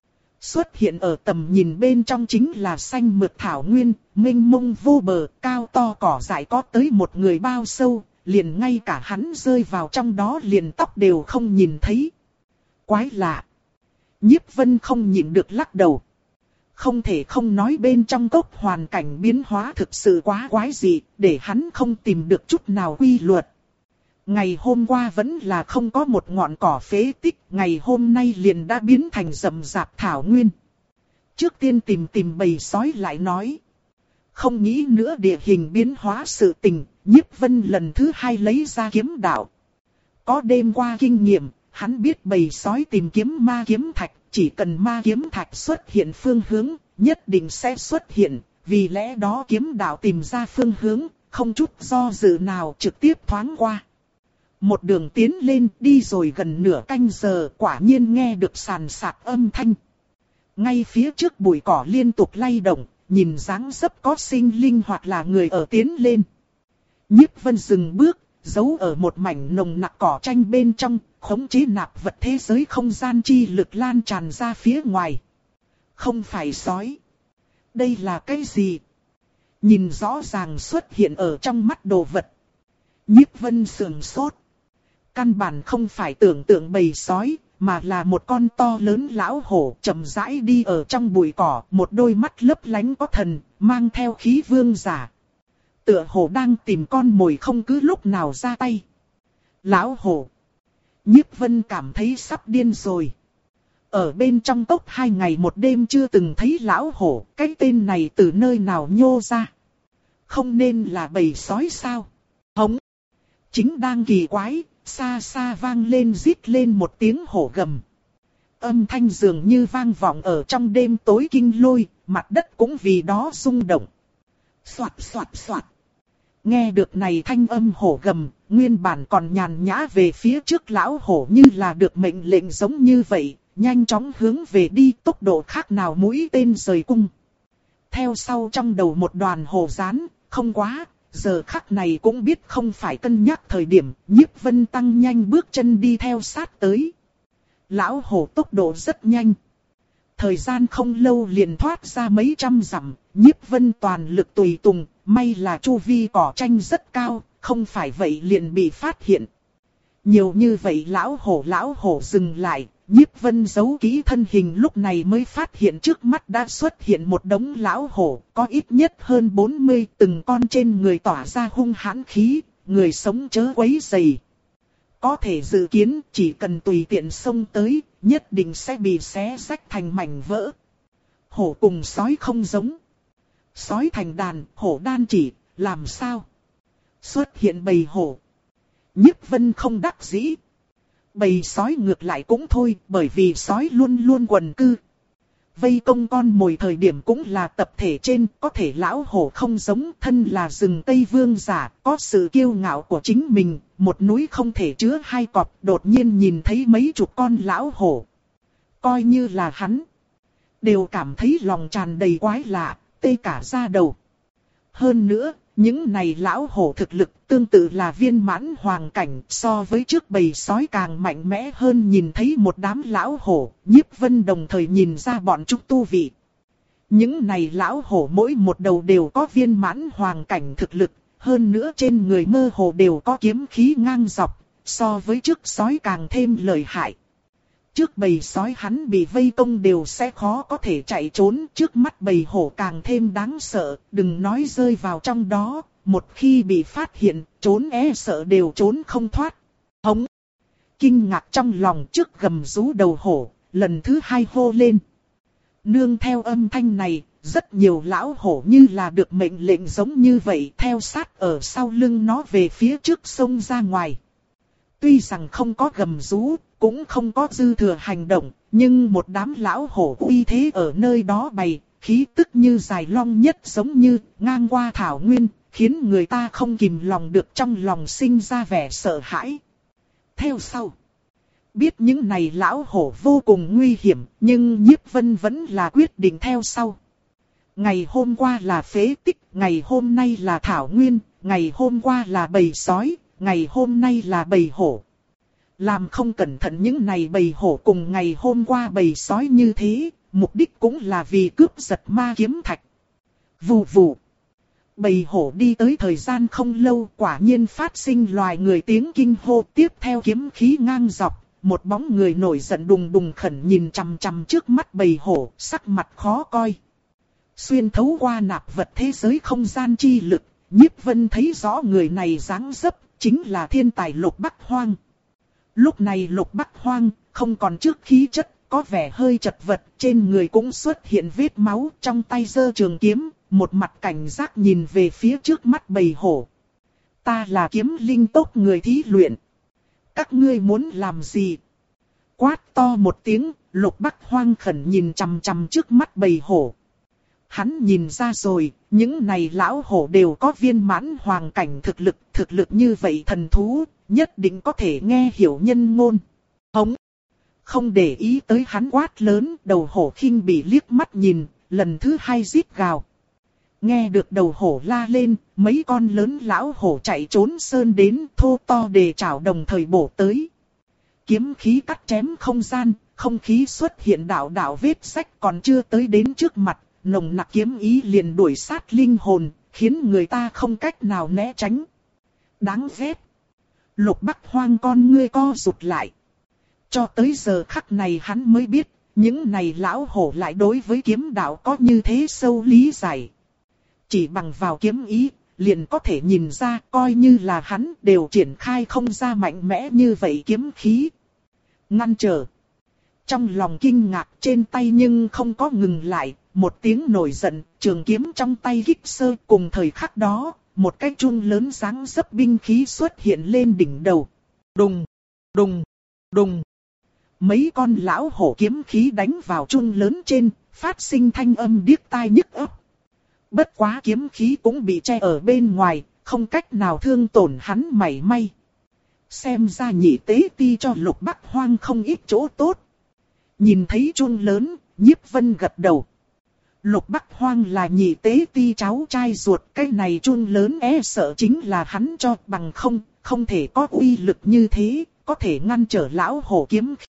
[SPEAKER 1] Xuất hiện ở tầm nhìn bên trong chính là xanh mượt thảo nguyên, mênh mông vô bờ, cao to cỏ dại có tới một người bao sâu, liền ngay cả hắn rơi vào trong đó liền tóc đều không nhìn thấy. Quái lạ. Nhiếp Vân không nhịn được lắc đầu. Không thể không nói bên trong cốc hoàn cảnh biến hóa thực sự quá quái dị, để hắn không tìm được chút nào quy luật. Ngày hôm qua vẫn là không có một ngọn cỏ phế tích, ngày hôm nay liền đã biến thành rậm rạp thảo nguyên. Trước tiên tìm tìm bầy sói lại nói. Không nghĩ nữa địa hình biến hóa sự tình, Nhiếp Vân lần thứ hai lấy ra kiếm đạo. Có đêm qua kinh nghiệm, hắn biết bầy sói tìm kiếm ma kiếm thạch, chỉ cần ma kiếm thạch xuất hiện phương hướng, nhất định sẽ xuất hiện, vì lẽ đó kiếm đạo tìm ra phương hướng, không chút do dự nào trực tiếp thoáng qua. Một đường tiến lên đi rồi gần nửa canh giờ, quả nhiên nghe được sàn sạt âm thanh. Ngay phía trước bụi cỏ liên tục lay động, nhìn dáng dấp có sinh linh hoặc là người ở tiến lên. Nhiếp Vân dừng bước, giấu ở một mảnh nồng nặc cỏ tranh bên trong, khống chế nạp vật thế giới không gian chi lực lan tràn ra phía ngoài. Không phải sói. Đây là cái gì? Nhìn rõ ràng xuất hiện ở trong mắt đồ vật. Nhiếp Vân sườn sốt. Căn bản không phải tưởng tượng bầy sói, mà là một con to lớn lão hổ chậm rãi đi ở trong bụi cỏ, một đôi mắt lấp lánh có thần, mang theo khí vương giả. Tựa hồ đang tìm con mồi không cứ lúc nào ra tay. Lão hổ. Nhiếp Vân cảm thấy sắp điên rồi. Ở bên trong cốc hai ngày một đêm chưa từng thấy lão hổ, cái tên này từ nơi nào nhô ra. Không nên là bầy sói sao? Hống. Chính đang kỳ quái, xa xa vang lên rít lên một tiếng hổ gầm. Âm thanh dường như vang vọng ở trong đêm tối kinh lôi, mặt đất cũng vì đó rung động. Soạt soạt soạt. Nghe được này thanh âm hổ gầm, nguyên bản còn nhàn nhã về phía trước lão hổ như là được mệnh lệnh giống như vậy, nhanh chóng hướng về đi tốc độ khác nào mũi tên rời cung. Theo sau trong đầu một đoàn hổ rán, không quá, giờ khắc này cũng biết không phải cân nhắc thời điểm, Nhiếp Vân tăng nhanh bước chân đi theo sát tới. Lão hổ tốc độ rất nhanh. Thời gian không lâu liền thoát ra mấy trăm dặm, Nhiếp Vân toàn lực tùy tùng, may là chu vi cỏ tranh rất cao, không phải vậy liền bị phát hiện. Nhiều như vậy lão hổ lão hổ dừng lại, Nhiếp Vân giấu kỹ thân hình lúc này mới phát hiện trước mắt đã xuất hiện một đống lão hổ, có ít nhất hơn bốn mươi, từng con trên người tỏa ra hung hãn khí, người sống chớ quấy rầy. Có thể dự kiến chỉ cần tùy tiện xông tới, nhất định sẽ bị xé rách thành mảnh vỡ. Hổ cùng sói không giống. Sói thành đàn, hổ đan chỉ, làm sao? Xuất hiện bầy hổ. Nhiếp Vân không đắc dĩ. Bầy sói ngược lại cũng thôi, bởi vì sói luôn luôn quần cư. Vây công con mồi thời điểm cũng là tập thể trên, có thể lão hổ không giống, thân là rừng Tây Vương giả, có sự kiêu ngạo của chính mình, một núi không thể chứa hai cọp, đột nhiên nhìn thấy mấy chục con lão hổ. Coi như là hắn, đều cảm thấy lòng tràn đầy quái lạ, tê cả da đầu. Hơn nữa, Những này lão hổ thực lực tương tự là viên mãn hoàng cảnh, so với trước bầy sói càng mạnh mẽ hơn. Nhìn thấy một đám lão hổ, Nhiếp Vân đồng thời nhìn ra bọn chúng tu vị. Những này lão hổ mỗi một đầu đều có viên mãn hoàng cảnh thực lực, hơn nữa trên người mơ hồ đều có kiếm khí ngang dọc, so với trước sói càng thêm lợi hại. Trước bầy sói hắn bị vây công đều sẽ khó có thể chạy trốn, trước mắt bầy hổ càng thêm đáng sợ, đừng nói rơi vào trong đó, một khi bị phát hiện, trốn e sợ đều trốn không thoát. Hống! Kinh ngạc trong lòng trước gầm rú đầu hổ, lần thứ hai hô lên. Nương theo âm thanh này, rất nhiều lão hổ như là được mệnh lệnh giống như vậy theo sát ở sau lưng nó về phía trước xông ra ngoài. Tuy rằng không có gầm rú, cũng không có dư thừa hành động, nhưng một đám lão hổ uy thế ở nơi đó bày, khí tức như dài long nhất giống như ngang qua thảo nguyên, khiến người ta không kìm lòng được trong lòng sinh ra vẻ sợ hãi. Theo sau, biết những này lão hổ vô cùng nguy hiểm, nhưng Nhiếp Vân vẫn là quyết định theo sau. Ngày hôm qua là phế tích, ngày hôm nay là thảo nguyên, ngày hôm qua là bầy sói, ngày hôm nay là bầy hổ. Làm không cẩn thận những này bầy hổ cùng ngày hôm qua bầy sói như thế, mục đích cũng là vì cướp giật ma kiếm thạch. Vù vù. Bầy hổ đi tới thời gian không lâu, quả nhiên phát sinh loài người tiếng kinh hô, tiếp theo kiếm khí ngang dọc. Một bóng người nổi giận đùng đùng khẩn nhìn chằm chằm trước mắt bầy hổ, sắc mặt khó coi. Xuyên thấu qua nạp vật thế giới không gian chi lực, Nhiếp Vân thấy rõ người này dáng dấp, chính là thiên tài Lục Bắc Hoang. Lúc này Lục Bắc Hoang không còn trước khí chất, có vẻ hơi chật vật, trên người cũng xuất hiện vết máu, trong tay giơ trường kiếm, một mặt cảnh giác nhìn về phía trước mắt bầy hổ. Ta là Kiếm Linh tộc người thí luyện. Các ngươi muốn làm gì? Quát to một tiếng, Lục Bắc Hoang khẩn nhìn chằm chằm trước mắt bầy hổ. Hắn nhìn ra rồi, những này lão hổ đều có viên mãn hoàng cảnh thực lực, thực lực như vậy thần thú, nhất định có thể nghe hiểu nhân ngôn. Hống! Không để ý tới hắn quát lớn, đầu hổ khinh bỉ liếc mắt nhìn, lần thứ hai rít gào. Nghe được đầu hổ la lên, mấy con lớn lão hổ chạy trốn sơn đến, thô to đề chảo đồng thời bổ tới. Kiếm khí cắt chém không gian, không khí xuất hiện đạo đạo vết rách, còn chưa tới đến trước mặt, nồng nặc kiếm ý liền đuổi sát linh hồn, khiến người ta không cách nào né tránh. Đáng ghét! Lục Bắc Hoang con ngươi co rụt lại. Cho tới giờ khắc này hắn mới biết, những này lão hổ lại đối với kiếm đạo có như thế sâu lý giải. Chỉ bằng vào kiếm ý, liền có thể nhìn ra coi như là hắn đều triển khai không ra mạnh mẽ như vậy kiếm khí. Ngăn trở. Trong lòng kinh ngạc trên tay nhưng không có ngừng lại, một tiếng nổi giận, trường kiếm trong tay hít sơ cùng thời khắc đó, một cái chun lớn dáng dấp binh khí xuất hiện lên đỉnh đầu. Đùng, đùng, đùng. Mấy con lão hổ kiếm khí đánh vào chun lớn trên, phát sinh thanh âm điếc tai nhức óc. Bất quá kiếm khí cũng bị che ở bên ngoài, không cách nào thương tổn hắn mảy may. Xem ra nhị tế ti cho Lục Bắc Hoang không ít chỗ tốt. Nhìn thấy chun lớn, Nhiếp Vân gật đầu. Lục Bắc Hoang là nhị tế ti cháu trai ruột, cái này chun lớn e sợ chính là hắn cho, bằng không, không thể có uy lực như thế, có thể ngăn trở lão hổ kiếm